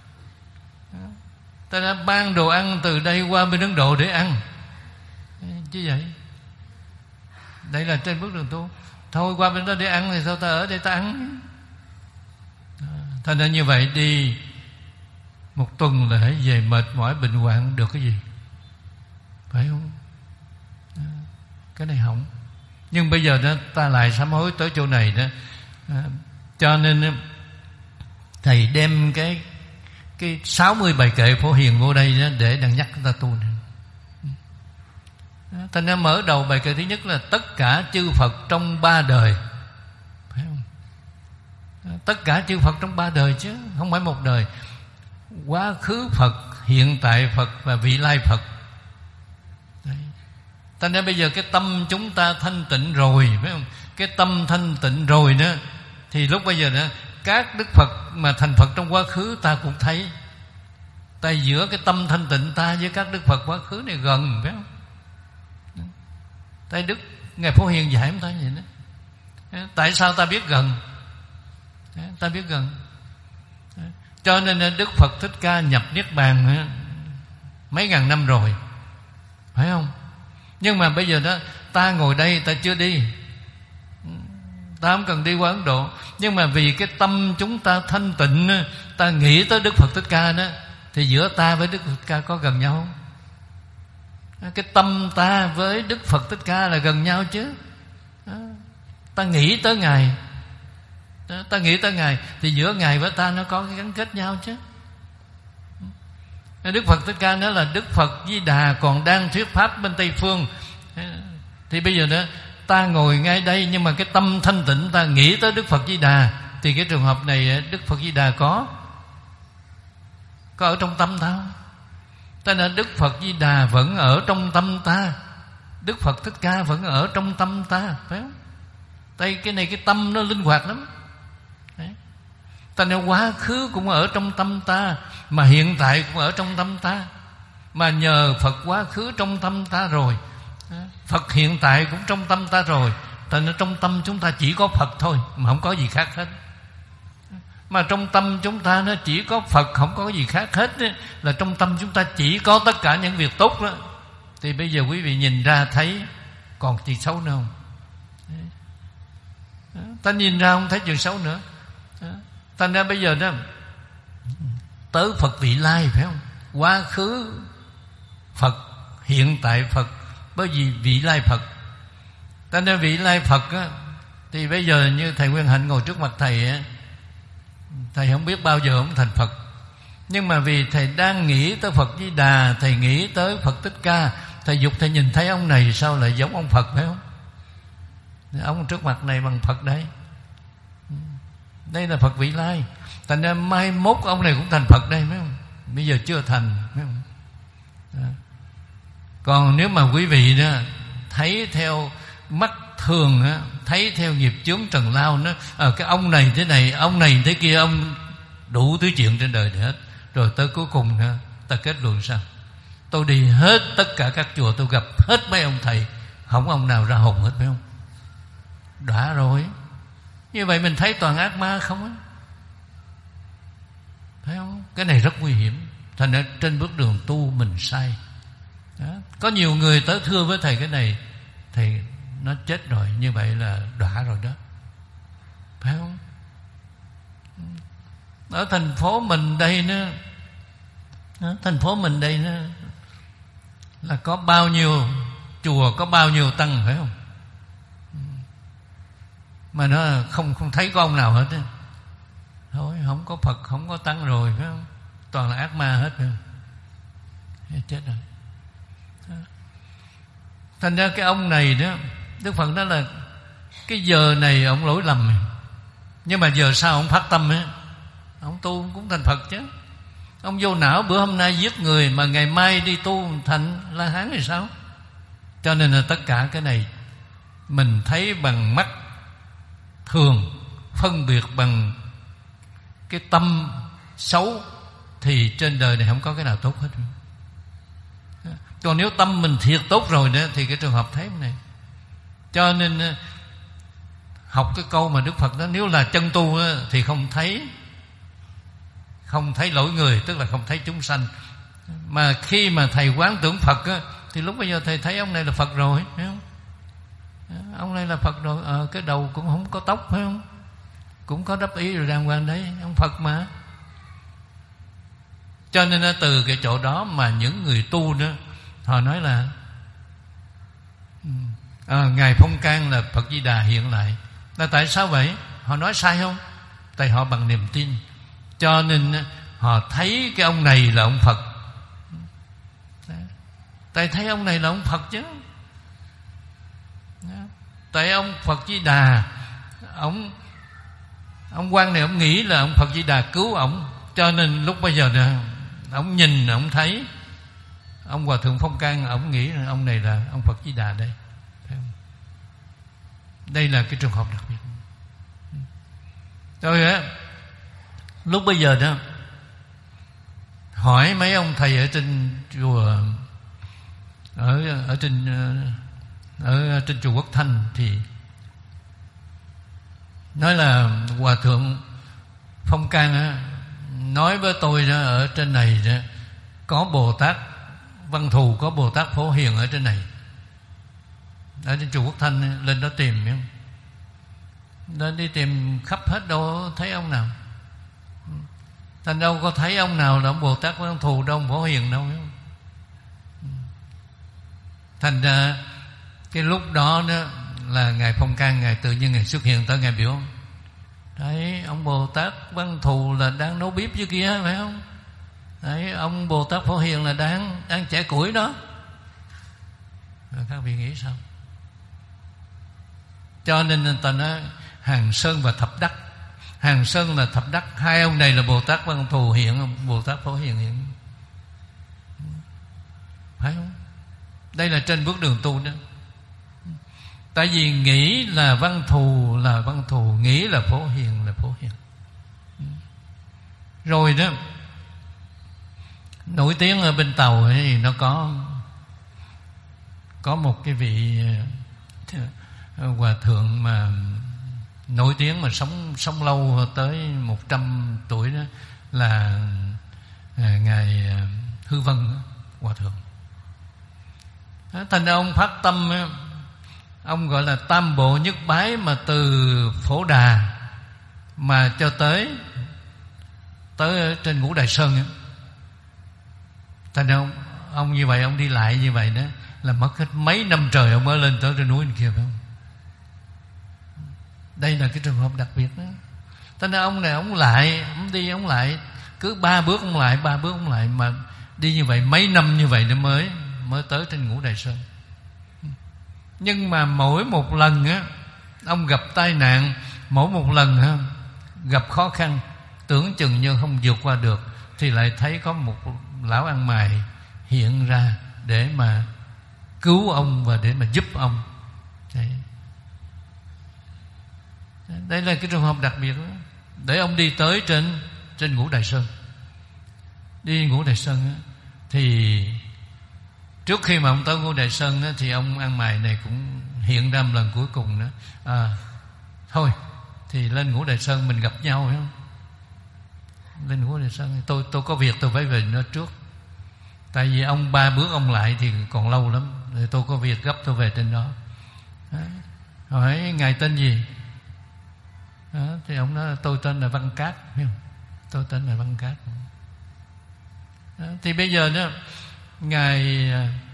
Ta đã mang đồ ăn từ đây qua bên Ấn Độ để ăn chứ vậy. Đây là trên bước đường tu. Thôi qua bên đó để ăn thì thôi ta ở đây ta ăn. Thành ra như vậy đi một tuần là hãy về mệt mỏi bệnh hoạn được cái gì, phải không? Cái này không. Nhưng bây giờ đó ta lại sám hối tới chỗ này đó, cho nên thầy đem cái cái sáu mươi bài kệ Phổ Hiền vô đây đó để đang nhắc chúng ta tu này. Thành ra mở đầu bài kệ thứ nhất là tất cả chư Phật trong ba đời, phải không? Tất cả chư Phật trong ba đời chứ không phải một đời. Quá khứ Phật, hiện tại Phật và vị lai Phật. Đấy. Thành ra bây giờ cái tâm chúng ta thanh tịnh rồi, phải không? Cái tâm thanh tịnh rồi đó, thì lúc bây giờ đó các Đức Phật mà thành Phật trong quá khứ ta cũng thấy. Tại giữa cái tâm thanh tịnh ta với các Đức Phật quá khứ này gần, phải không? Tại Đức Ngài Phổ Hiền dạy chúng ta vậy đó. Tại sao ta biết gần? Ta biết gần. Cho nên Đức Phật Thích Ca nhập Niết Bàn mấy ngàn năm rồi, phải không? Nhưng mà bây giờ đó ta ngồi đây ta chưa đi, ta không cần đi qua Ấn Độ. Nhưng mà vì cái tâm chúng ta thanh tịnh, ta nghĩ tới Đức Phật Thích Ca đó, thì giữa ta với Đức Phật Thích Ca có gần nhau không? Cái tâm ta với Đức Phật Thích Ca là gần nhau chứ. Ta nghĩ tới Ngài, ta nghĩ tới Ngài thì giữa Ngài với ta nó có cái gắn kết nhau chứ. Đức Phật Thích Ca nói là Đức Phật Di Đà còn đang thuyết pháp bên Tây Phương. Thì bây giờ đó ta ngồi ngay đây, nhưng mà cái tâm thanh tịnh ta nghĩ tới Đức Phật Di Đà, thì cái trường hợp này Đức Phật Di Đà có Có ở trong tâm ta không? Ta nên Đức Phật Di Đà vẫn ở trong tâm ta, Đức Phật Thích Ca vẫn ở trong tâm ta, phải không? Tại cái này cái tâm nó linh hoạt lắm. Đấy. Ta nên quá khứ cũng ở trong tâm ta, mà hiện tại cũng ở trong tâm ta. Mà nhờ Phật quá khứ trong tâm ta rồi, Phật hiện tại cũng trong tâm ta rồi, ta nên trong tâm chúng ta chỉ có Phật thôi, mà không có gì khác hết. Mà trong tâm chúng ta nó chỉ có Phật, không có gì khác hết ấy. Là trong tâm chúng ta chỉ có tất cả những việc tốt đó. Thì bây giờ quý vị nhìn ra thấy còn chuyện xấu nữa không? Đó. Ta nhìn ra không thấy chuyện xấu nữa. Đó. Thành ra bây giờ đó tới Phật vị lai, phải không? Quá khứ Phật, hiện tại Phật, bởi vì vị lai Phật. Thành ra vị lai Phật á, thì bây giờ như thầy Nguyên Hạnh ngồi trước mặt thầy á, thầy không biết bao giờ ông thành Phật. Nhưng mà vì thầy đang nghĩ tới Phật Di Đà, thầy nghĩ tới Phật Thích Ca, thầy dục thầy nhìn thấy ông này sao lại giống ông Phật, phải không? Ông trước mặt này bằng Phật đấy. Đây là Phật vị lai. Thành ra mai mốt ông này cũng thành Phật đây, phải không? Bây giờ chưa thành, phải không? Đó. Còn nếu mà quý vị đó thấy theo mắt thường á, thấy theo nghiệp chướng trần lao, nó à, cái ông này thế này, ông này thế kia, ông đủ thứ chuyện trên đời này hết. Rồi tới cuối cùng nữa, ta kết luận sao? Tôi đi hết tất cả các chùa, tôi gặp hết mấy ông thầy, không ông nào ra hồn hết, phải không? Đã rồi. Như vậy mình thấy toàn ác ma không á, phải không? Cái này rất nguy hiểm. Thành ra trên bước đường tu mình sai. Đó. Có nhiều người tới thưa với thầy cái này, thầy nó chết rồi, như vậy là đọa rồi đó, phải không? Ở thành phố mình đây nữa, ở thành phố mình đây nữa là có bao nhiêu chùa, có bao nhiêu tăng, phải không? Mà nó không không thấy có ông nào hết á. Thôi không có Phật, không có tăng rồi, phải không? Toàn là ác ma hết, phải không? Chết rồi. Đó. Thành ra cái ông này đó, Đức Phật nói là cái giờ này ông lỗi lầm, nhưng mà giờ sau ông phát tâm ấy, ông tu cũng thành Phật chứ. Ông vô não bữa hôm nay giết người, mà ngày mai đi tu thành La Hán thì sao? Cho nên là tất cả cái này mình thấy bằng mắt thường, phân biệt bằng cái tâm xấu thì trên đời này không có cái nào tốt hết. Còn nếu tâm mình thiệt tốt rồi đó thì cái trường hợp thấy này. Cho nên học cái câu mà Đức Phật nói, nếu là chân tu thì không thấy không thấy lỗi người, tức là không thấy chúng sanh. Mà khi mà thầy quán tưởng Phật á, thì lúc bây giờ thầy thấy ông này là Phật rồi, phải không? Ông này là Phật rồi, ờ, cái đầu cũng không có tóc, phải không? Cũng có đắp ý rồi đàng hoàng đấy, ông Phật mà. Cho nên từ cái chỗ đó mà những người tu nữa, họ nói là à, Ngài Phong Can là Phật Di Đà hiện lại. Là tại sao vậy? Họ nói sai không? Tại họ bằng niềm tin, cho nên họ thấy cái ông này là ông Phật. Tại thấy ông này là ông Phật chứ. Tại ông Phật Di Đà, ông ông quan này ông nghĩ là ông Phật Di Đà cứu ông, cho nên lúc bây giờ nè, ông nhìn ông thấy ông Hòa Thượng Phong Can, ông nghĩ là ông này là ông Phật Di Đà đây. Đây là cái trường hợp đặc biệt. Rồi á, lúc bây giờ đó hỏi mấy ông thầy ở trên chùa, ở ở trên ở trên chùa Quốc Thanh, thì nói là Hòa Thượng Phong Can á, nói với tôi đó, ở trên này đó, có Bồ Tát Văn Thù, có Bồ Tát Phổ Hiền ở trên này, ở trên chùa Quốc Thanh. Lên đó tìm, hiểu không? Lên đi tìm khắp hết, đâu thấy ông nào. Thành đâu có thấy ông nào là ông Bồ Tát Văn Thù đâu, ông Phổ Hiền đâu, hiểu không? Thành ra cái lúc đó đó là Ngài Phong Can, Ngài tự nhiên Ngài xuất hiện tới, Ngài biểu đấy, ông Bồ Tát Văn Thù là đang nấu bếp dưới kia, phải không? Đấy, ông Bồ Tát Phổ Hiền là đang đang chẻ củi đó. Rồi các vị nghĩ sao? Cho nên người ta nói Hàng Sơn và Thập Đắc. Hàng Sơn là Thập Đắc, hai ông này là Bồ Tát Văn Thù hiện, Bồ Tát Phổ Hiền hiện, phải không? Đây là trên bước đường tu đó. Tại vì nghĩ là Văn Thù là Văn Thù, nghĩ là Phổ Hiền là Phổ Hiền. Rồi đó, nổi tiếng ở bên Tàu ấy, thì nó có có một cái vị hòa thượng mà nổi tiếng, mà sống sống lâu tới một trăm tuổi đó, là Ngài Hư Vân Hòa Thượng. Thành ra ông phát tâm, ông gọi là tam bộ nhất bái, mà từ Phổ Đà mà cho tới tới trên Ngũ Đài Sơn ấy. Thành ra ông, ông như vậy, ông đi lại như vậy đó, là mất hết mấy năm trời ông mới lên tới trên núi kia, phải không? Đây là cái trường hợp đặc biệt đó. Thành ra ông này ông lại, ông đi ông lại, cứ ba bước ông lại, ba bước ông lại, mà đi như vậy mấy năm như vậy nó mới mới tới trên Ngũ Đài Sơn. Nhưng mà mỗi một lần á, ông gặp tai nạn, mỗi một lần á, gặp khó khăn, tưởng chừng như không vượt qua được, thì lại thấy có một lão ăn mày hiện ra để mà cứu ông và để mà giúp ông. Đấy, đây là cái trường hợp đặc biệt đó. Để ông đi tới trên trên Ngũ Đài Sơn. Đi Ngũ Đài Sơn á, thì trước khi mà ông tới Ngũ Đài Sơn á, thì ông ăn mày này cũng hiện ra một lần cuối cùng nữa. À, thôi thì lên Ngũ Đài Sơn mình gặp nhau, phải không? Lên Ngũ Đài Sơn, tôi tôi có việc tôi phải về nó trước. Tại vì ông ba bước ông lại thì còn lâu lắm, thì tôi có việc gấp tôi về trên đó. Đấy. Hỏi ngài tên gì? Đó, thì ông nói tôi tên là Văn Cát, phải không? Tôi tên là Văn Cát. Đó, thì bây giờ đó, ngài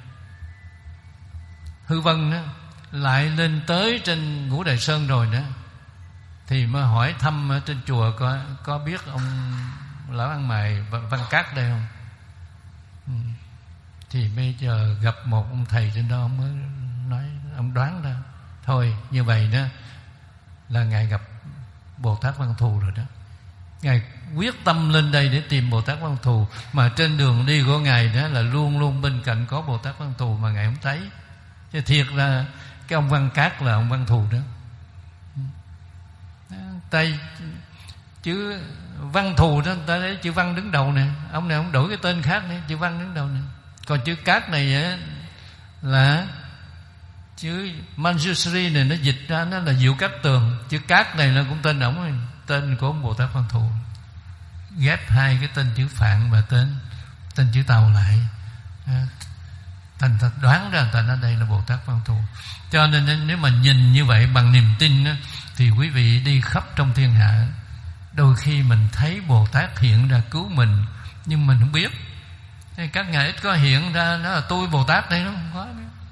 Hư Vân đó, lại lên tới trên Ngũ Đài Sơn rồi đó, thì mới hỏi thăm ở trên chùa có có biết ông lão ăn mày Văn Cát đây không? Ừ. Thì bây giờ gặp một ông thầy trên đó, ông mới nói, ông đoán ra thôi như vậy đó là ngài gặp Bồ Tát Văn Thù rồi đó. Ngài quyết tâm lên đây để tìm Bồ Tát Văn Thù, mà trên đường đi của ngài đó là luôn luôn bên cạnh có Bồ Tát Văn Thù mà ngài không thấy. Chứ thiệt là cái ông Văn Cát là ông Văn Thù đó. tay chữ Văn Thù đó, ta thấy chữ Văn đứng đầu nè, ông này ông đổi cái tên khác nè, chữ Văn đứng đầu nè. Còn chữ Cát này á, là chữ Manjushri này, nó dịch ra nó là Diệu Cát Tường. Chữ Cát này là cũng tên ổng, tên của ông Bồ Tát Văn Thù, ghép hai cái tên chữ Phạn và tên tên chữ Tàu lại, thành ta đoán ra ta ở đây là Bồ Tát Văn Thù. Cho nên nếu mà nhìn như vậy bằng niềm tin á, thì quý vị đi khắp trong thiên hạ, đôi khi mình thấy Bồ Tát hiện ra cứu mình, nhưng mình không biết. Các ngài ít có hiện ra nó là tôi Bồ Tát đây, nó không có.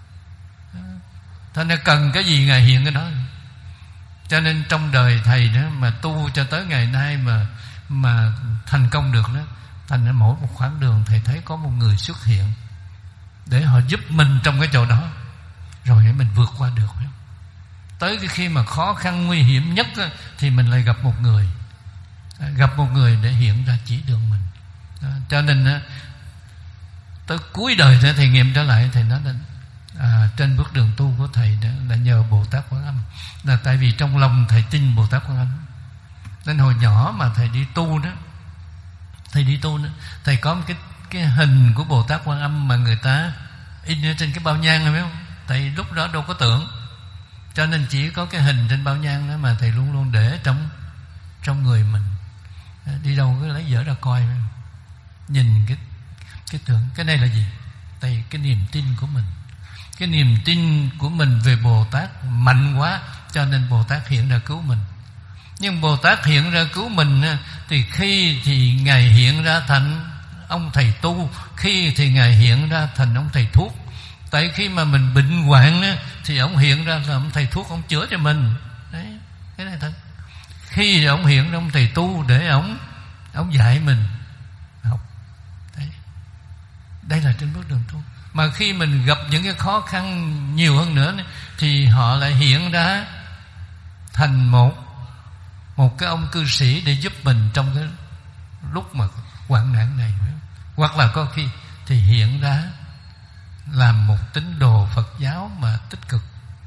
Thế nên cần cái gì ngài hiện cái đó. Cho nên trong đời thầy đó mà tu cho tới ngày nay mà mà thành công được đó, thành ra mỗi một khoảng đường thầy thấy có một người xuất hiện để họ giúp mình trong cái chỗ đó, rồi mình vượt qua được. Tới cái khi mà khó khăn nguy hiểm nhất đó, thì mình lại gặp một người, gặp một người để hiện ra chỉ đường mình. Đó, cho nên đó, tới cuối đời để thầy nghiệm trở lại, thầy nói là à, trên bước đường tu của thầy đó là nhờ Bồ Tát Quan Âm. Là tại vì trong lòng thầy tin Bồ Tát Quan Âm, nên hồi nhỏ mà thầy đi tu đó, thầy đi tu đó, thầy có một cái cái hình của Bồ Tát Quan Âm mà người ta in ở trên cái bao nhang, phải không? Thầy lúc đó đâu có tưởng, cho nên chỉ có cái hình trên bao nhang đó mà thầy luôn luôn để trong trong người mình. Đi đâu cứ lấy dở ra coi, nhìn cái cái tưởng cái này là gì? Tại cái niềm tin của mình, cái niềm tin của mình về Bồ Tát mạnh quá, cho nên Bồ Tát hiện ra cứu mình. Nhưng Bồ Tát hiện ra cứu mình thì khi thì ngài hiện ra thành ông thầy tu, khi thì ngài hiện ra thành ông thầy thuốc. Tại khi mà mình bệnh hoạn thì ông hiện ra là ông thầy thuốc, ông chữa cho mình. Đấy, cái này thôi. Khi thì ông hiện ra ông thầy tu để ông ông dạy mình học. Đấy, đây là trên bước đường tu. Mà khi mình gặp những cái khó khăn nhiều hơn nữa thì họ lại hiện ra thành một một cái ông cư sĩ để giúp mình trong cái lúc mà hoạn nạn này. Hoặc là có khi thì hiện ra làm một tín đồ Phật giáo mà tích cực,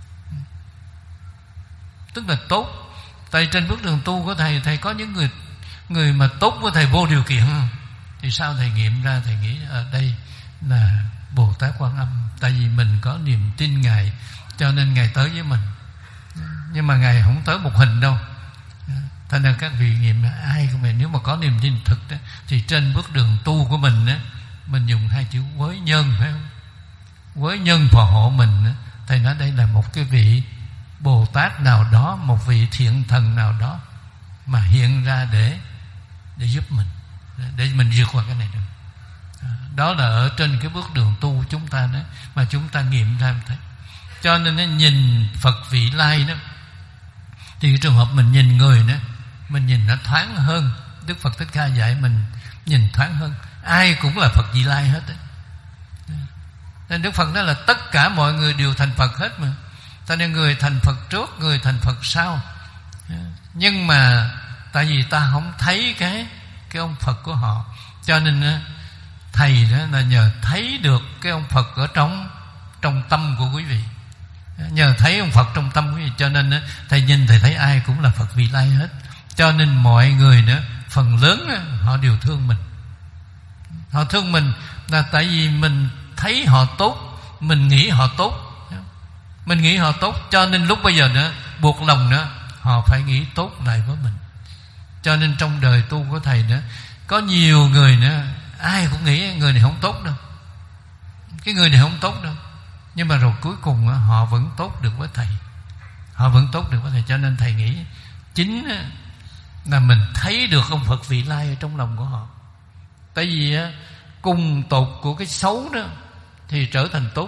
tức là tốt. Tại trên bước đường tu của thầy, thầy có những người người mà tốt với thầy vô điều kiện, thì sao thầy nghiệm ra, thầy nghĩ ở đây là Bồ Tát Quan Âm. Tại vì mình có niềm tin ngài, cho nên ngài tới với mình. Nhưng mà ngài không tới một hình đâu. Thành ra các vị nghiệm là ai cũng vậy. Nếu mà có niềm tin thực đó, thì trên bước đường tu của mình đó, mình dùng hai chữ quới nhân, phải không? Quới nhân phò hộ mình đó. Thầy nói đây là một cái vị Bồ Tát nào đó, một vị thiện thần nào đó mà hiện ra để để giúp mình, để mình vượt qua cái này được. Đó là ở trên cái bước đường tu của chúng ta đó, mà chúng ta nghiệm ra thấy. Cho nên nó nhìn Phật vị lai đó, thì cái trường hợp mình nhìn người đó, mình nhìn nó thoáng hơn. Đức Phật Thích Ca dạy mình nhìn thoáng hơn. Ai cũng là Phật vị lai hết đấy. Nên Đức Phật nói là tất cả mọi người đều thành Phật hết mà. Cho nên người thành Phật trước, người thành Phật sau. Nhưng mà tại vì ta không thấy cái cái ông Phật của họ, cho nên thầy đó là nhờ thấy được cái ông Phật ở trong trong tâm của quý vị, nhờ thấy ông Phật trong tâm quý vị, cho nên thầy nhìn thầy thấy ai cũng là Phật vị lai hết. Cho nên mọi người nữa, phần lớn họ đều thương mình. Họ thương mình là tại vì mình thấy họ tốt, mình nghĩ họ tốt, mình nghĩ họ tốt, cho nên lúc bây giờ nữa buộc lòng nữa họ phải nghĩ tốt lại với mình. Cho nên trong đời tu của thầy nữa, có nhiều người nữa ai cũng nghĩ người này không tốt đâu, cái người này không tốt đâu, nhưng mà rồi cuối cùng họ vẫn tốt được với thầy, họ vẫn tốt được với thầy. Cho nên thầy nghĩ chính là mình thấy được ông Phật vị lai ở trong lòng của họ. Tại vì cùng tột của cái xấu đó thì trở thành tốt.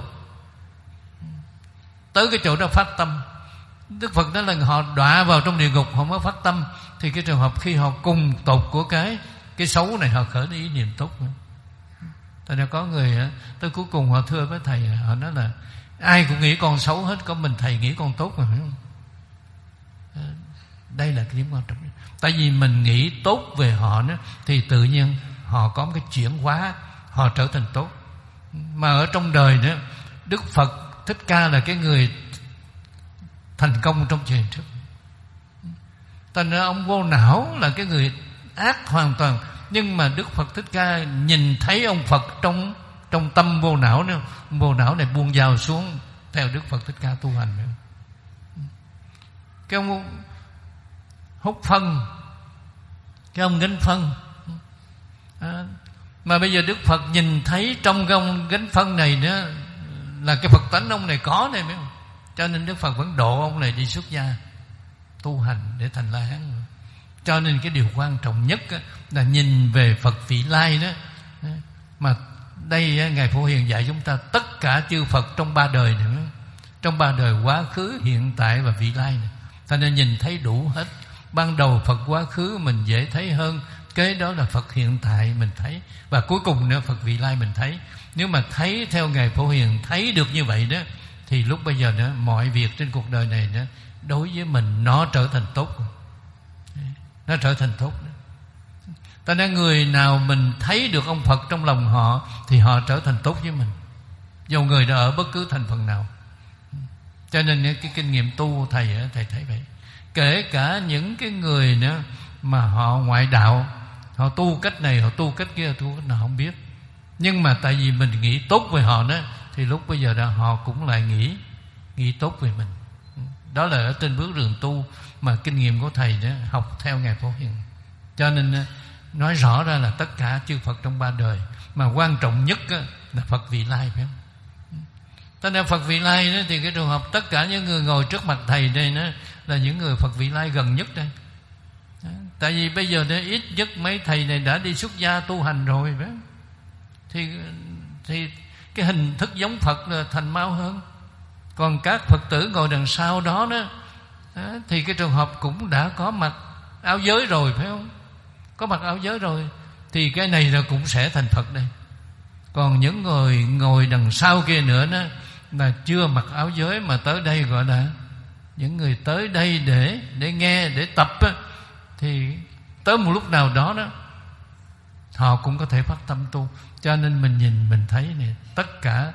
Tới cái chỗ đó phát tâm, Đức Phật nói là họ đọa vào trong địa ngục họ mới phát tâm. Thì cái trường hợp khi họ cùng tột của cái cái xấu này, họ khởi ý niệm tốt nữa. Tại nên có người tới cuối cùng họ thưa với thầy, họ nói là ai cũng nghĩ con xấu hết, có mình thầy nghĩ con tốt mà, phải không? Đây là cái điểm quan trọng. Tại vì mình nghĩ tốt về họ nữa, thì tự nhiên họ có một cái chuyển hóa, họ trở thành tốt. Mà ở trong đời nữa, Đức Phật Thích Ca là cái người thành công trong truyền trước. Thành ra ông vô não là cái người ác hoàn toàn. Nhưng mà Đức Phật Thích Ca nhìn thấy ông Phật trong trong tâm vô não nữa. Vô não này buông dao xuống theo Đức Phật Thích Ca tu hành nữa. Cái ông hút phân, cái ông gánh phân à, mà bây giờ Đức Phật nhìn thấy trong cái ông gánh phân này nữa là cái Phật tánh ông này có này, biết không? Cho nên Đức Phật vẫn độ ông này đi xuất gia tu hành để thành La Hán. Cho nên cái điều quan trọng nhất là nhìn về Phật vị lai đó. Mà đây Ngài Phổ Hiền dạy chúng ta tất cả chư Phật trong ba đời này, trong ba đời quá khứ, hiện tại và vị lai này. Cho nên nhìn thấy đủ hết. Ban đầu Phật quá khứ mình dễ thấy hơn, kế đó là Phật hiện tại mình thấy, và cuối cùng nữa Phật vị lai mình thấy. Nếu mà thấy theo Ngài Phổ Hiền thấy được như vậy đó, thì lúc bây giờ đó mọi việc trên cuộc đời này đó, đối với mình nó trở thành tốt, nó trở thành tốt. Ta nói người nào mình thấy được ông Phật trong lòng họ thì họ trở thành tốt với mình, dù người đã ở bất cứ thành phần nào. Cho nên cái kinh nghiệm tu thầy thầy thấy vậy. Kể cả những cái người nữa mà họ ngoại đạo, họ tu cách này, họ tu cách kia, tu cách nào không biết, nhưng mà tại vì mình nghĩ tốt về họ đó, thì lúc bây giờ đó họ cũng lại nghĩ nghĩ tốt về mình. Đó là ở trên bước đường tu mà kinh nghiệm của thầy đó học theo Ngài Phổ Hiền. Cho nên nói rõ ra là tất cả chư Phật trong ba đời, mà quan trọng nhất là Phật vị lai, phải không? Thế nên Phật vị lai đó, thì cái trường hợp tất cả những người ngồi trước mặt thầy đây đó là những người Phật vị lai gần nhất đây. Tại vì bây giờ đó ít nhất mấy thầy này đã đi xuất gia tu hành rồi, phải không? Thì thì cái hình thức giống Phật là thành mau hơn. Còn các Phật tử ngồi đằng sau đó đó, thì cái trường hợp cũng đã có mặc áo giới rồi, phải không? Có mặc áo giới rồi thì cái này là cũng sẽ thành Phật đây. Còn những người ngồi đằng sau kia nữa đó là chưa mặc áo giới, mà tới đây gọi là những người tới đây để để nghe, để tập á, thì tới một lúc nào đó đó họ cũng có thể phát tâm tu. Cho nên mình nhìn mình thấy này, tất cả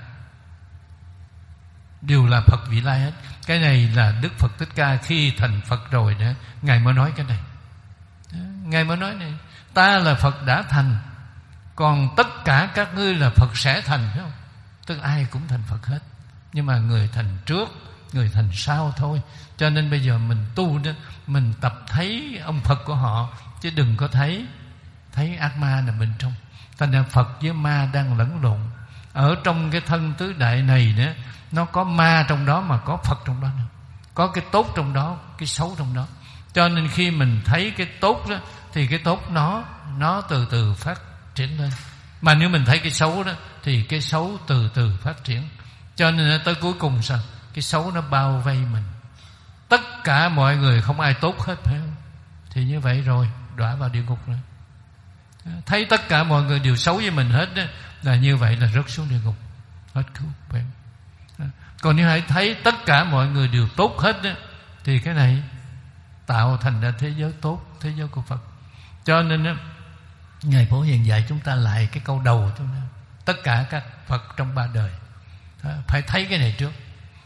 đều là Phật vị lai hết. Cái này là Đức Phật Thích Ca khi thành Phật rồi đó, Ngài mới nói cái này. Ngài mới nói này, ta là Phật đã thành, còn tất cả các ngươi là Phật sẽ thành, phải không? Tức ai cũng thành Phật hết, nhưng mà người thành trước, người thành sau thôi. Cho nên bây giờ mình tu đó, mình tập thấy ông Phật của họ, chứ đừng có thấy thấy ác ma nằm bên trong. Thành ra Phật với ma đang lẫn lộn. Ở trong cái thân tứ đại này đó, nó có ma trong đó mà có Phật trong đó nữa. Có cái tốt trong đó, cái xấu trong đó. Cho nên khi mình thấy cái tốt đó, thì cái tốt nó nó từ từ phát triển lên. Mà nếu mình thấy cái xấu đó, thì cái xấu từ từ phát triển. Cho nên tới cuối cùng sao? Cái xấu nó bao vây mình. Tất cả mọi người không ai tốt hết, phải không? Thì như vậy rồi, đọa vào địa ngục rồi. Thấy tất cả mọi người đều xấu với mình hết đó, là như vậy là rớt xuống địa ngục, hết cứu, phải không? Còn nếu hãy thấy tất cả mọi người đều tốt hết đó, thì cái này tạo thành ra thế giới tốt, thế giới của Phật. Cho nên đó, Ngài Phổ Hiền dạy chúng ta lại cái câu đầu chúng ta, tất cả các Phật trong ba đời phải thấy cái này trước.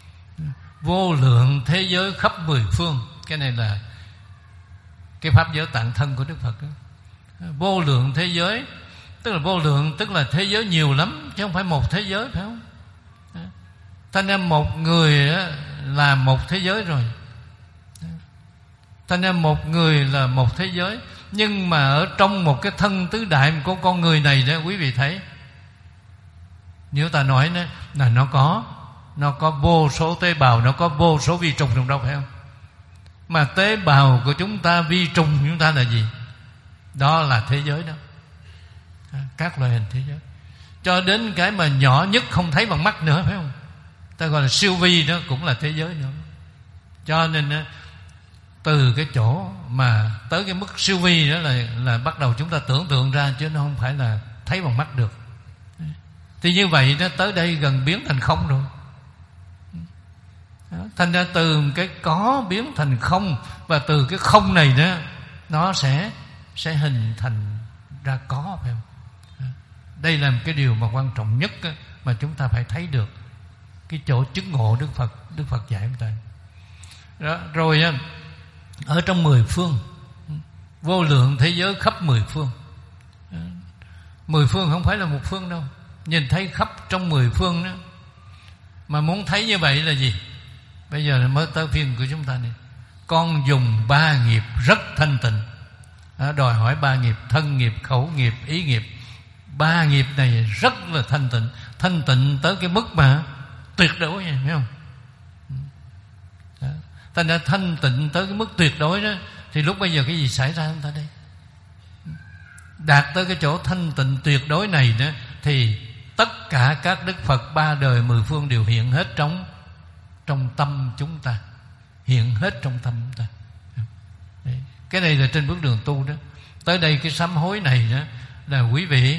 Vô lượng thế giới khắp mười phương. Cái này là cái pháp giới tạng thân của Đức Phật đó. Vô lượng thế giới, tức là vô lượng, tức là thế giới nhiều lắm, chứ không phải một thế giới, phải không? Thành ra một người là một thế giới rồi. Thành ra một người là một thế giới. Nhưng mà ở trong một cái thân tứ đại của con người này đó, quý vị thấy, nếu ta nói đó, là nó có Nó có vô số tế bào, nó có vô số vi trùng trong đó, phải không? Mà tế bào của chúng ta, vi trùng chúng ta là gì? Đó là thế giới đó, các loại hình thế giới. Cho đến cái mà nhỏ nhất không thấy bằng mắt nữa, phải không? Ta gọi là siêu vi, đó cũng là thế giới nữa. Cho nên từ cái chỗ mà tới cái mức siêu vi đó là, là bắt đầu chúng ta tưởng tượng ra, chứ nó không phải là thấy bằng mắt được. Thì như vậy nó tới đây gần biến thành không rồi. Thành ra từ cái có biến thành không, và từ cái không này đó nó sẽ sẽ hình thành ra có, phải không? Đây là một cái điều mà quan trọng nhất mà chúng ta phải thấy được cái chỗ chứng ngộ Đức Phật Đức Phật dạy chúng ta. Đó, rồi ở trong mười phương, vô lượng thế giới khắp mười phương. Mười phương không phải là một phương đâu, nhìn thấy khắp trong mười phương đó. Mà muốn thấy như vậy là gì? Bây giờ là mới tới phiên của chúng ta đi. Con dùng ba nghiệp rất thanh tịnh, đó, đòi hỏi ba nghiệp: thân nghiệp, khẩu nghiệp, ý nghiệp. Ba nghiệp này rất là thanh tịnh, thanh tịnh tới cái mức mà tuyệt đối, thấy không? Đó. Ta đã thanh tịnh tới cái mức tuyệt đối đó, thì lúc bây giờ cái gì xảy ra chúng ta đây? Đạt tới cái chỗ thanh tịnh tuyệt đối này đó, thì tất cả các Đức Phật ba đời mười phương đều hiện hết trong trong tâm chúng ta, hiện hết trong tâm chúng ta. Đấy. Cái này là trên bước đường tu đó. Tới đây cái sám hối này đó là quý vị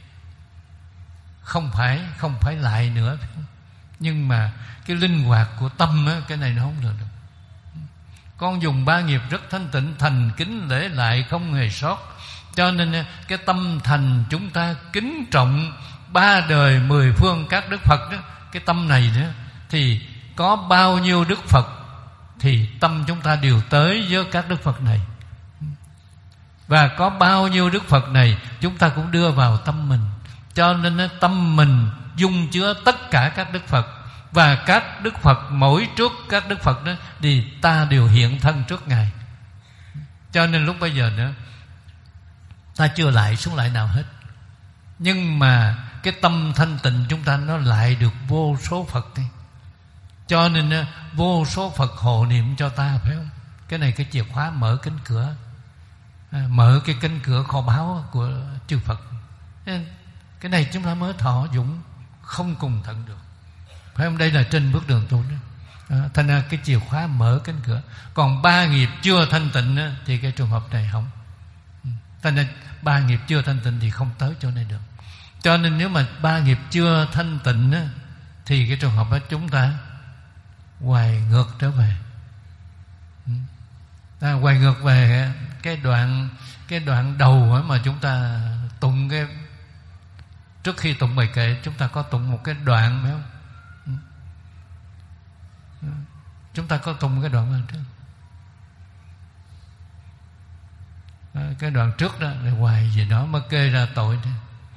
không phải không phải lại nữa, nhưng mà cái linh hoạt của tâm á, cái này nó không được. Con dùng ba nghiệp rất thanh tịnh, thành kính lễ lại không hề sót. Cho nên cái tâm thành chúng ta kính trọng ba đời mười phương các Đức Phật đó, cái tâm này đó, thì có bao nhiêu Đức Phật thì tâm chúng ta đều tới với các Đức Phật này. Và có bao nhiêu Đức Phật này chúng ta cũng đưa vào tâm mình. Cho nên tâm mình dung chứa tất cả các Đức Phật. Và các Đức Phật mỗi trước các Đức Phật đó thì ta đều hiện thân trước Ngài. Cho nên lúc bây giờ nữa ta chưa lại xuống lại nào hết, nhưng mà cái tâm thanh tịnh chúng ta nó lại được vô số Phật đi. Cho nên vô số Phật hộ niệm cho ta, phải không? Cái này cái chìa khóa mở cánh cửa, mở cái cánh cửa kho báu của chư Phật. Cái này chúng ta mới thọ dụng không cùng tận được, phải không? Đây là trên bước đường tu đó. À, thành ra cái chìa khóa mở cánh cửa. Còn ba nghiệp chưa thanh tịnh đó, thì cái trường hợp này không. Thành ra ba nghiệp chưa thanh tịnh thì không tới chỗ này được. Cho nên nếu mà ba nghiệp chưa thanh tịnh đó, thì cái trường hợp đó chúng ta hoài ngược trở về. À, hoài ngược về cái đoạn cái đoạn đầu mà chúng ta tụng cái, trước khi tụng bài kệ chúng ta có tụng một cái đoạn, phải không? Chúng ta có tụng cái đoạn nào trước? À, cái đoạn trước đó là hoài gì đó mà kê ra tội đó.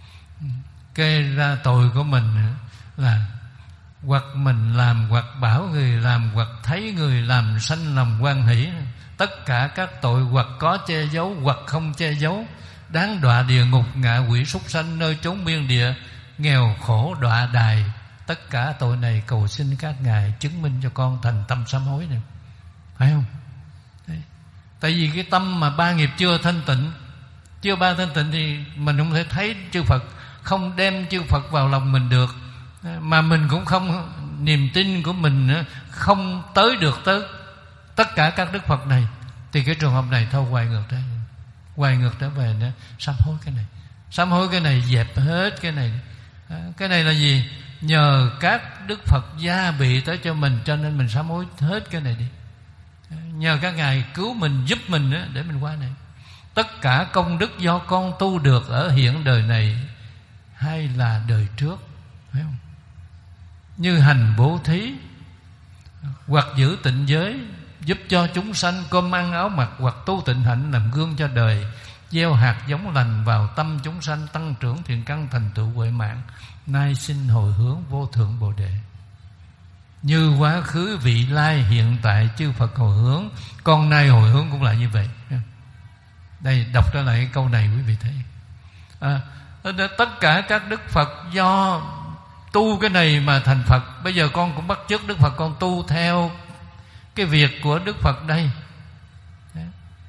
Kê ra tội của mình là hoặc mình làm, hoặc bảo người làm, hoặc thấy người làm sanh lòng hoan hỷ. Tất cả các tội hoặc có che giấu hoặc không che giấu, đáng đọa địa ngục, ngạ quỷ súc sanh, nơi chốn biên địa, nghèo khổ đọa đài. Tất cả tội này cầu xin các ngài chứng minh cho con thành tâm sám hối này, phải không? Đấy. Tại vì cái tâm mà ba nghiệp chưa thanh tịnh, chưa ba thanh tịnh thì mình không thể thấy chư Phật, không đem chư Phật vào lòng mình được, mà mình cũng không, niềm tin của mình không tới được tới tất cả các Đức Phật này, thì cái trường hợp này thôi hoài ngược trở hoài ngược trở về nữa, sám hối cái này, sám hối cái này, dẹp hết cái này. Cái này là gì? Nhờ các Đức Phật gia bị tới cho mình, cho nên mình sám hối hết cái này đi. Nhờ các ngài cứu mình, giúp mình đó, để mình qua này. Tất cả công đức do con tu được ở hiện đời này hay là đời trước, phải không? Như hành bố thí, hoặc giữ tịnh giới, giúp cho chúng sanh cơm ăn áo mặc, hoặc tu tịnh hạnh làm gương cho đời, gieo hạt giống lành vào tâm chúng sanh, tăng trưởng thiện căn, thành tựu huệ mạng. Nay xin hồi hướng vô thượng Bồ Đề. Như quá khứ vị lai hiện tại chư Phật hồi hướng, con nay hồi hướng cũng là như vậy. Đây, đọc trở lại cái câu này quý vị thấy. À, tất cả các Đức Phật do tu cái này mà thành Phật. Bây giờ con cũng bắt chước Đức Phật, con tu theo cái việc của Đức Phật đây. Đấy.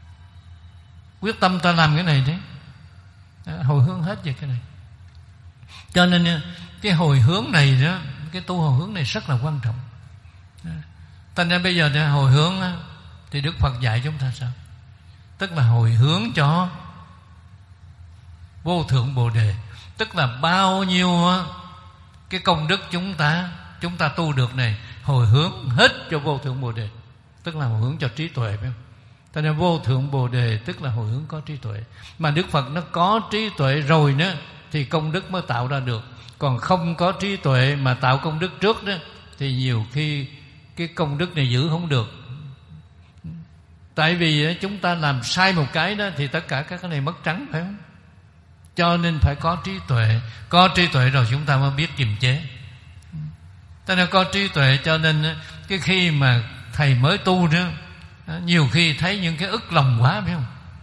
Quyết tâm ta làm cái này đấy. Đấy, hồi hướng hết về cái này. Cho nên cái hồi hướng này đó, cái tu hồi hướng này rất là quan trọng. Thành ra bây giờ để hồi hướng thì Đức Phật dạy chúng ta sao? Tức là hồi hướng cho vô thượng Bồ Đề. Tức là bao nhiêu cái công đức chúng ta chúng ta tu được này, hồi hướng hết cho vô thượng Bồ Đề. Tức là hồi hướng cho trí tuệ, phải không? Cho nên vô thượng Bồ Đề tức là hồi hướng có trí tuệ. Mà Đức Phật nó có trí tuệ rồi nữa thì công đức mới tạo ra được. Còn không có trí tuệ mà tạo công đức trước đó, thì nhiều khi cái công đức này giữ không được. Tại vì chúng ta làm sai một cái đó thì tất cả các cái này mất trắng, phải không? Cho nên phải có trí tuệ. Có trí tuệ rồi chúng ta mới biết kiềm chế. Cho nên có trí tuệ, cho nên cái khi mà thầy mới tu nữa, nhiều khi thấy những cái ức lòng quá, phải không?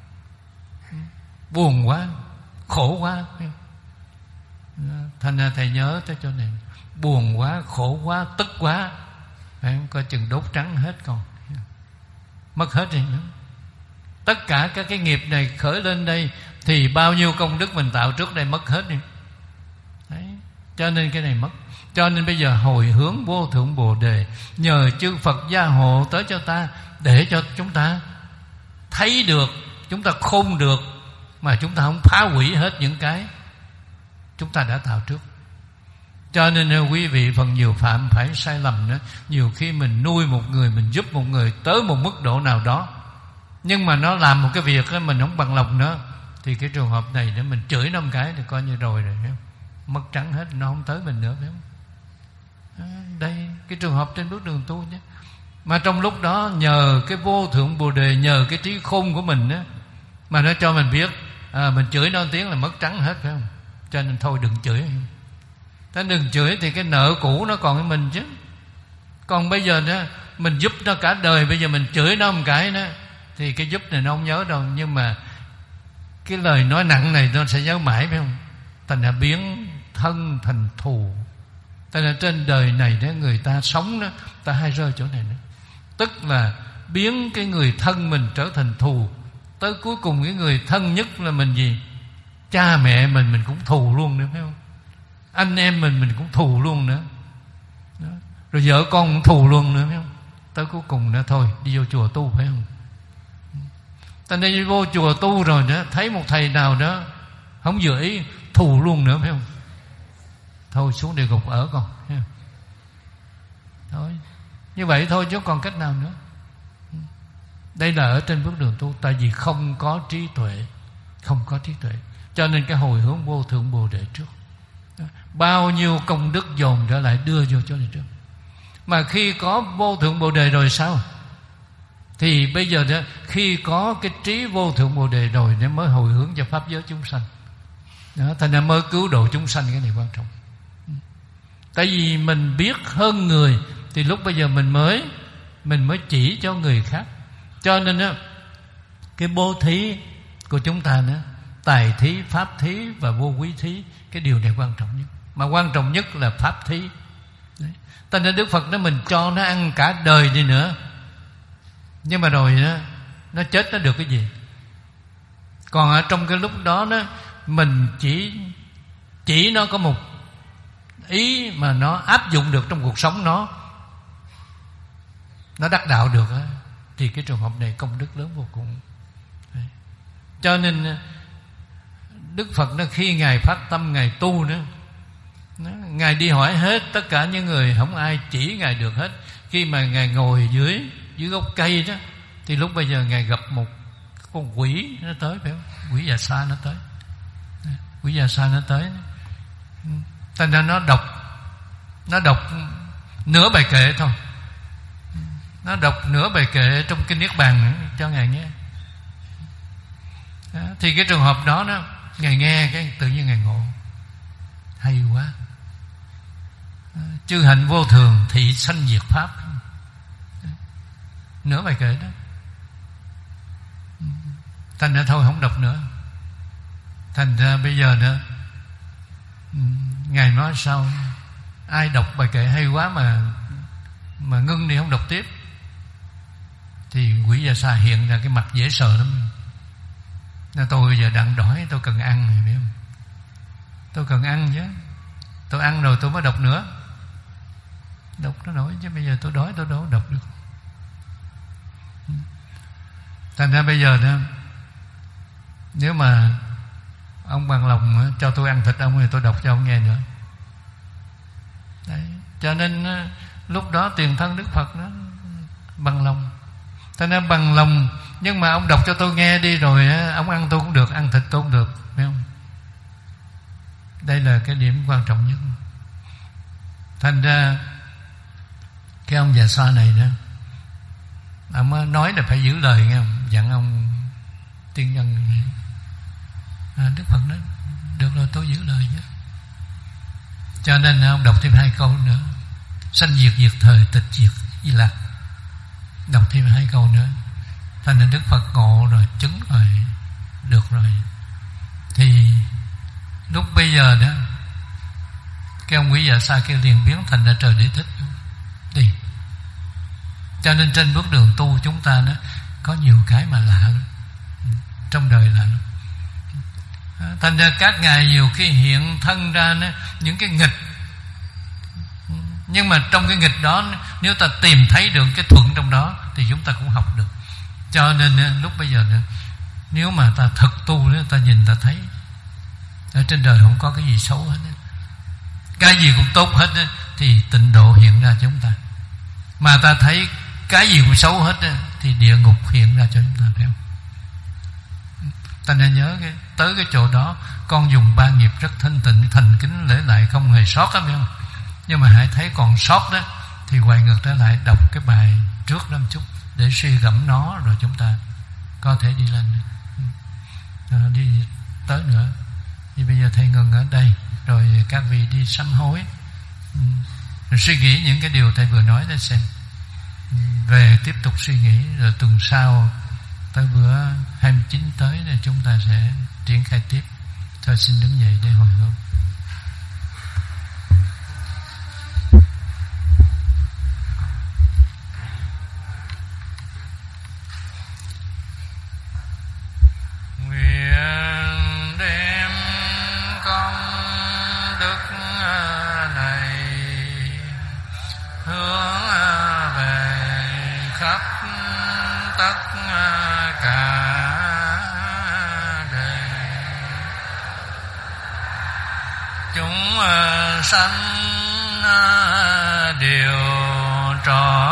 Buồn quá, khổ quá, phải không? Thành ra thầy nhớ tới chỗ này, buồn quá, khổ quá, tức quá, phải không? Coi chừng đốt trắng hết còn, mất hết rồi nữa. Tất cả các cái nghiệp này khởi lên đây thì bao nhiêu công đức mình tạo trước đây mất hết đi. Đấy. Cho nên cái này mất. Cho nên bây giờ hồi hướng vô thượng Bồ Đề, nhờ chư Phật gia hộ tới cho ta, để cho chúng ta thấy được, chúng ta khôn được, mà chúng ta không phá hủy hết những cái chúng ta đã tạo trước. Cho nên quý vị phần nhiều phạm phải sai lầm nữa. Nhiều khi mình nuôi một người, mình giúp một người tới một mức độ nào đó, nhưng mà nó làm một cái việc đó, mình không bằng lòng nữa, thì cái trường hợp này để mình chửi nó một cái thì coi như rồi rồi, phải không? Mất trắng hết, nó không tới mình nữa, phải không? À, đây cái trường hợp trên bước đường tu nhé. Mà trong lúc đó nhờ cái vô thượng Bồ Đề, nhờ cái trí khôn của mình đó, mà nó cho mình biết à, mình chửi nó một tiếng là mất trắng hết, phải không? Cho nên thôi đừng chửi. Ta đừng chửi thì cái nợ cũ nó còn với mình chứ. Còn bây giờ đó mình giúp nó cả đời, bây giờ mình chửi nó một cái đó thì cái giúp này nó không nhớ đâu, nhưng mà cái lời nói nặng này nó sẽ nhớ mãi, phải không? Thành ra biến thân thành thù. Thành ra trên đời này đó, người ta sống đó, ta hay rơi chỗ này nữa. Tức là biến cái người thân mình trở thành thù. Tới cuối cùng cái người thân nhất là mình gì? Cha mẹ mình mình cũng thù luôn nữa, phải không? Anh em mình mình cũng thù luôn nữa đó. Rồi vợ con cũng thù luôn nữa, phải không? Tới cuối cùng nữa thôi đi vô chùa tu, phải không? Ta nên đi vô chùa tu rồi đó, thấy một thầy nào đó không vừa ý, thù luôn nữa, phải không? Thôi xuống địa ngục ở con, thấy không? Thôi như vậy thôi chứ còn cách nào nữa. Đây là ở trên bước đường tu. Tại vì không có trí tuệ, không có trí tuệ, cho nên cái hồi hướng vô thượng Bồ Đề trước. Bao nhiêu công đức dồn trở lại đưa vô chỗ này trước. Mà khi có vô thượng Bồ Đề rồi sao? Thì bây giờ đó, khi có cái trí vô thượng Bồ Đề rồi nó mới hồi hướng cho pháp giới chúng sanh đó, thành ra mới cứu độ chúng sanh. Cái này quan trọng. Tại vì mình biết hơn người thì lúc bây giờ mình mới Mình mới chỉ cho người khác. Cho nên đó, cái bố thí của chúng ta nữa, tài thí, pháp thí và vô quý thí, cái điều này quan trọng nhất. Mà quan trọng nhất là pháp thí. Thành ra Đức Phật nói mình cho nó ăn cả đời đi nữa, nhưng mà rồi đó, nó chết nó được cái gì? Còn ở trong cái lúc đó đó, mình chỉ chỉ nó có một ý mà nó áp dụng được trong cuộc sống, nó nó đắc đạo được đó, thì cái trường hợp này công đức lớn vô cùng. Cho nên Đức Phật nó khi Ngài phát tâm Ngài tu nữa, Ngài đi hỏi hết tất cả những người, không ai chỉ Ngài được hết. Khi mà Ngài ngồi dưới dưới gốc cây đó, thì lúc bây giờ Ngài gặp một con quỷ nó tới, phải không? Quỷ già sa nó tới, quỷ già sa nó tới. Thành ra nó đọc nó đọc nửa bài kệ thôi, nó đọc nửa bài kệ trong kinh Niết Bàn cho Ngài nghe. Đó, thì cái trường hợp đó đó, Ngài nghe cái tự nhiên Ngài ngộ, hay quá. Chư hạnh vô thường, thị sanh diệt pháp, nửa bài kệ đó. Thành ra thôi không đọc nữa. Thành ra bây giờ nữa, Ngài nói sao? Ai đọc bài kệ hay quá mà mà ngưng đi không đọc tiếp, thì quỷ già sa hiện ra cái mặt dễ sợ lắm. Nên tôi bây giờ đang đói, tôi cần ăn này, biết không? Tôi cần ăn chứ. Tôi ăn rồi tôi mới đọc nữa. Đọc nó nổi chứ bây giờ tôi đói tôi đâu đọc được. Thành ra bây giờ đó, nếu mà ông bằng lòng cho tôi ăn thịt ông thì tôi đọc cho ông nghe nữa. Đấy. Cho nên lúc đó tiền thân Đức Phật đó bằng lòng. Thành ra bằng lòng, nhưng mà ông đọc cho tôi nghe đi, rồi ông ăn tôi cũng được, ăn thịt tôi cũng được, phải không? Đây là cái điểm quan trọng nhất. Thành ra cái ông già sa này đó, Ông nói là phải giữ lời nghe, dặn ông tiên nhân. À, Đức Phật nói được rồi, tôi giữ lời chứ. Cho nên ông đọc thêm hai câu nữa: sanh diệt diệt thời tịch diệt Di Lặc. Đọc thêm hai câu nữa, thành ra Đức Phật ngộ rồi, chứng rồi, được rồi. Thì lúc bây giờ đó, cái ông Quý Dạ Sa kia liền biến thành ra trời Đế Thích đi. Cho nên trên bước đường tu chúng ta đó có nhiều cái mà lạ trong đời lạ. Thành ra các ngài nhiều khi hiện thân ra đó, những cái nghịch, nhưng mà trong cái nghịch đó, nếu ta tìm thấy được cái thuận trong đó thì chúng ta cũng học được. Cho nên lúc bây giờ nếu mà ta thực tu đó, ta nhìn ta thấy ở trên đời không có cái gì xấu hết, cái gì cũng tốt hết, thì tịnh độ hiện ra cho chúng ta. Mà ta thấy cái gì cũng xấu hết thì địa ngục hiện ra cho chúng ta, phải không? Ta nên nhớ cái, tới cái chỗ đó con dùng ba nghiệp rất thanh tịnh, thành kính lễ lại không hề sót đó, phải không? Nhưng mà hãy thấy còn sót đó thì quay ngược trở lại đọc cái bài trước năm chút để suy gẫm nó, rồi chúng ta có thể đi lên, à, đi tới nữa. Thì bây giờ thầy ngừng ở đây, rồi các vị đi sám hối, rồi suy nghĩ những cái điều thầy vừa nói để xem, về tiếp tục suy nghĩ, rồi tuần sau tới bữa hai mươi chín tới này chúng ta sẽ triển khai tiếp. Thôi xin đứng dậy để hồi hướng. Nguyện đem công đức này hướng về khắp tất cả đời, chúng sanh đều tròn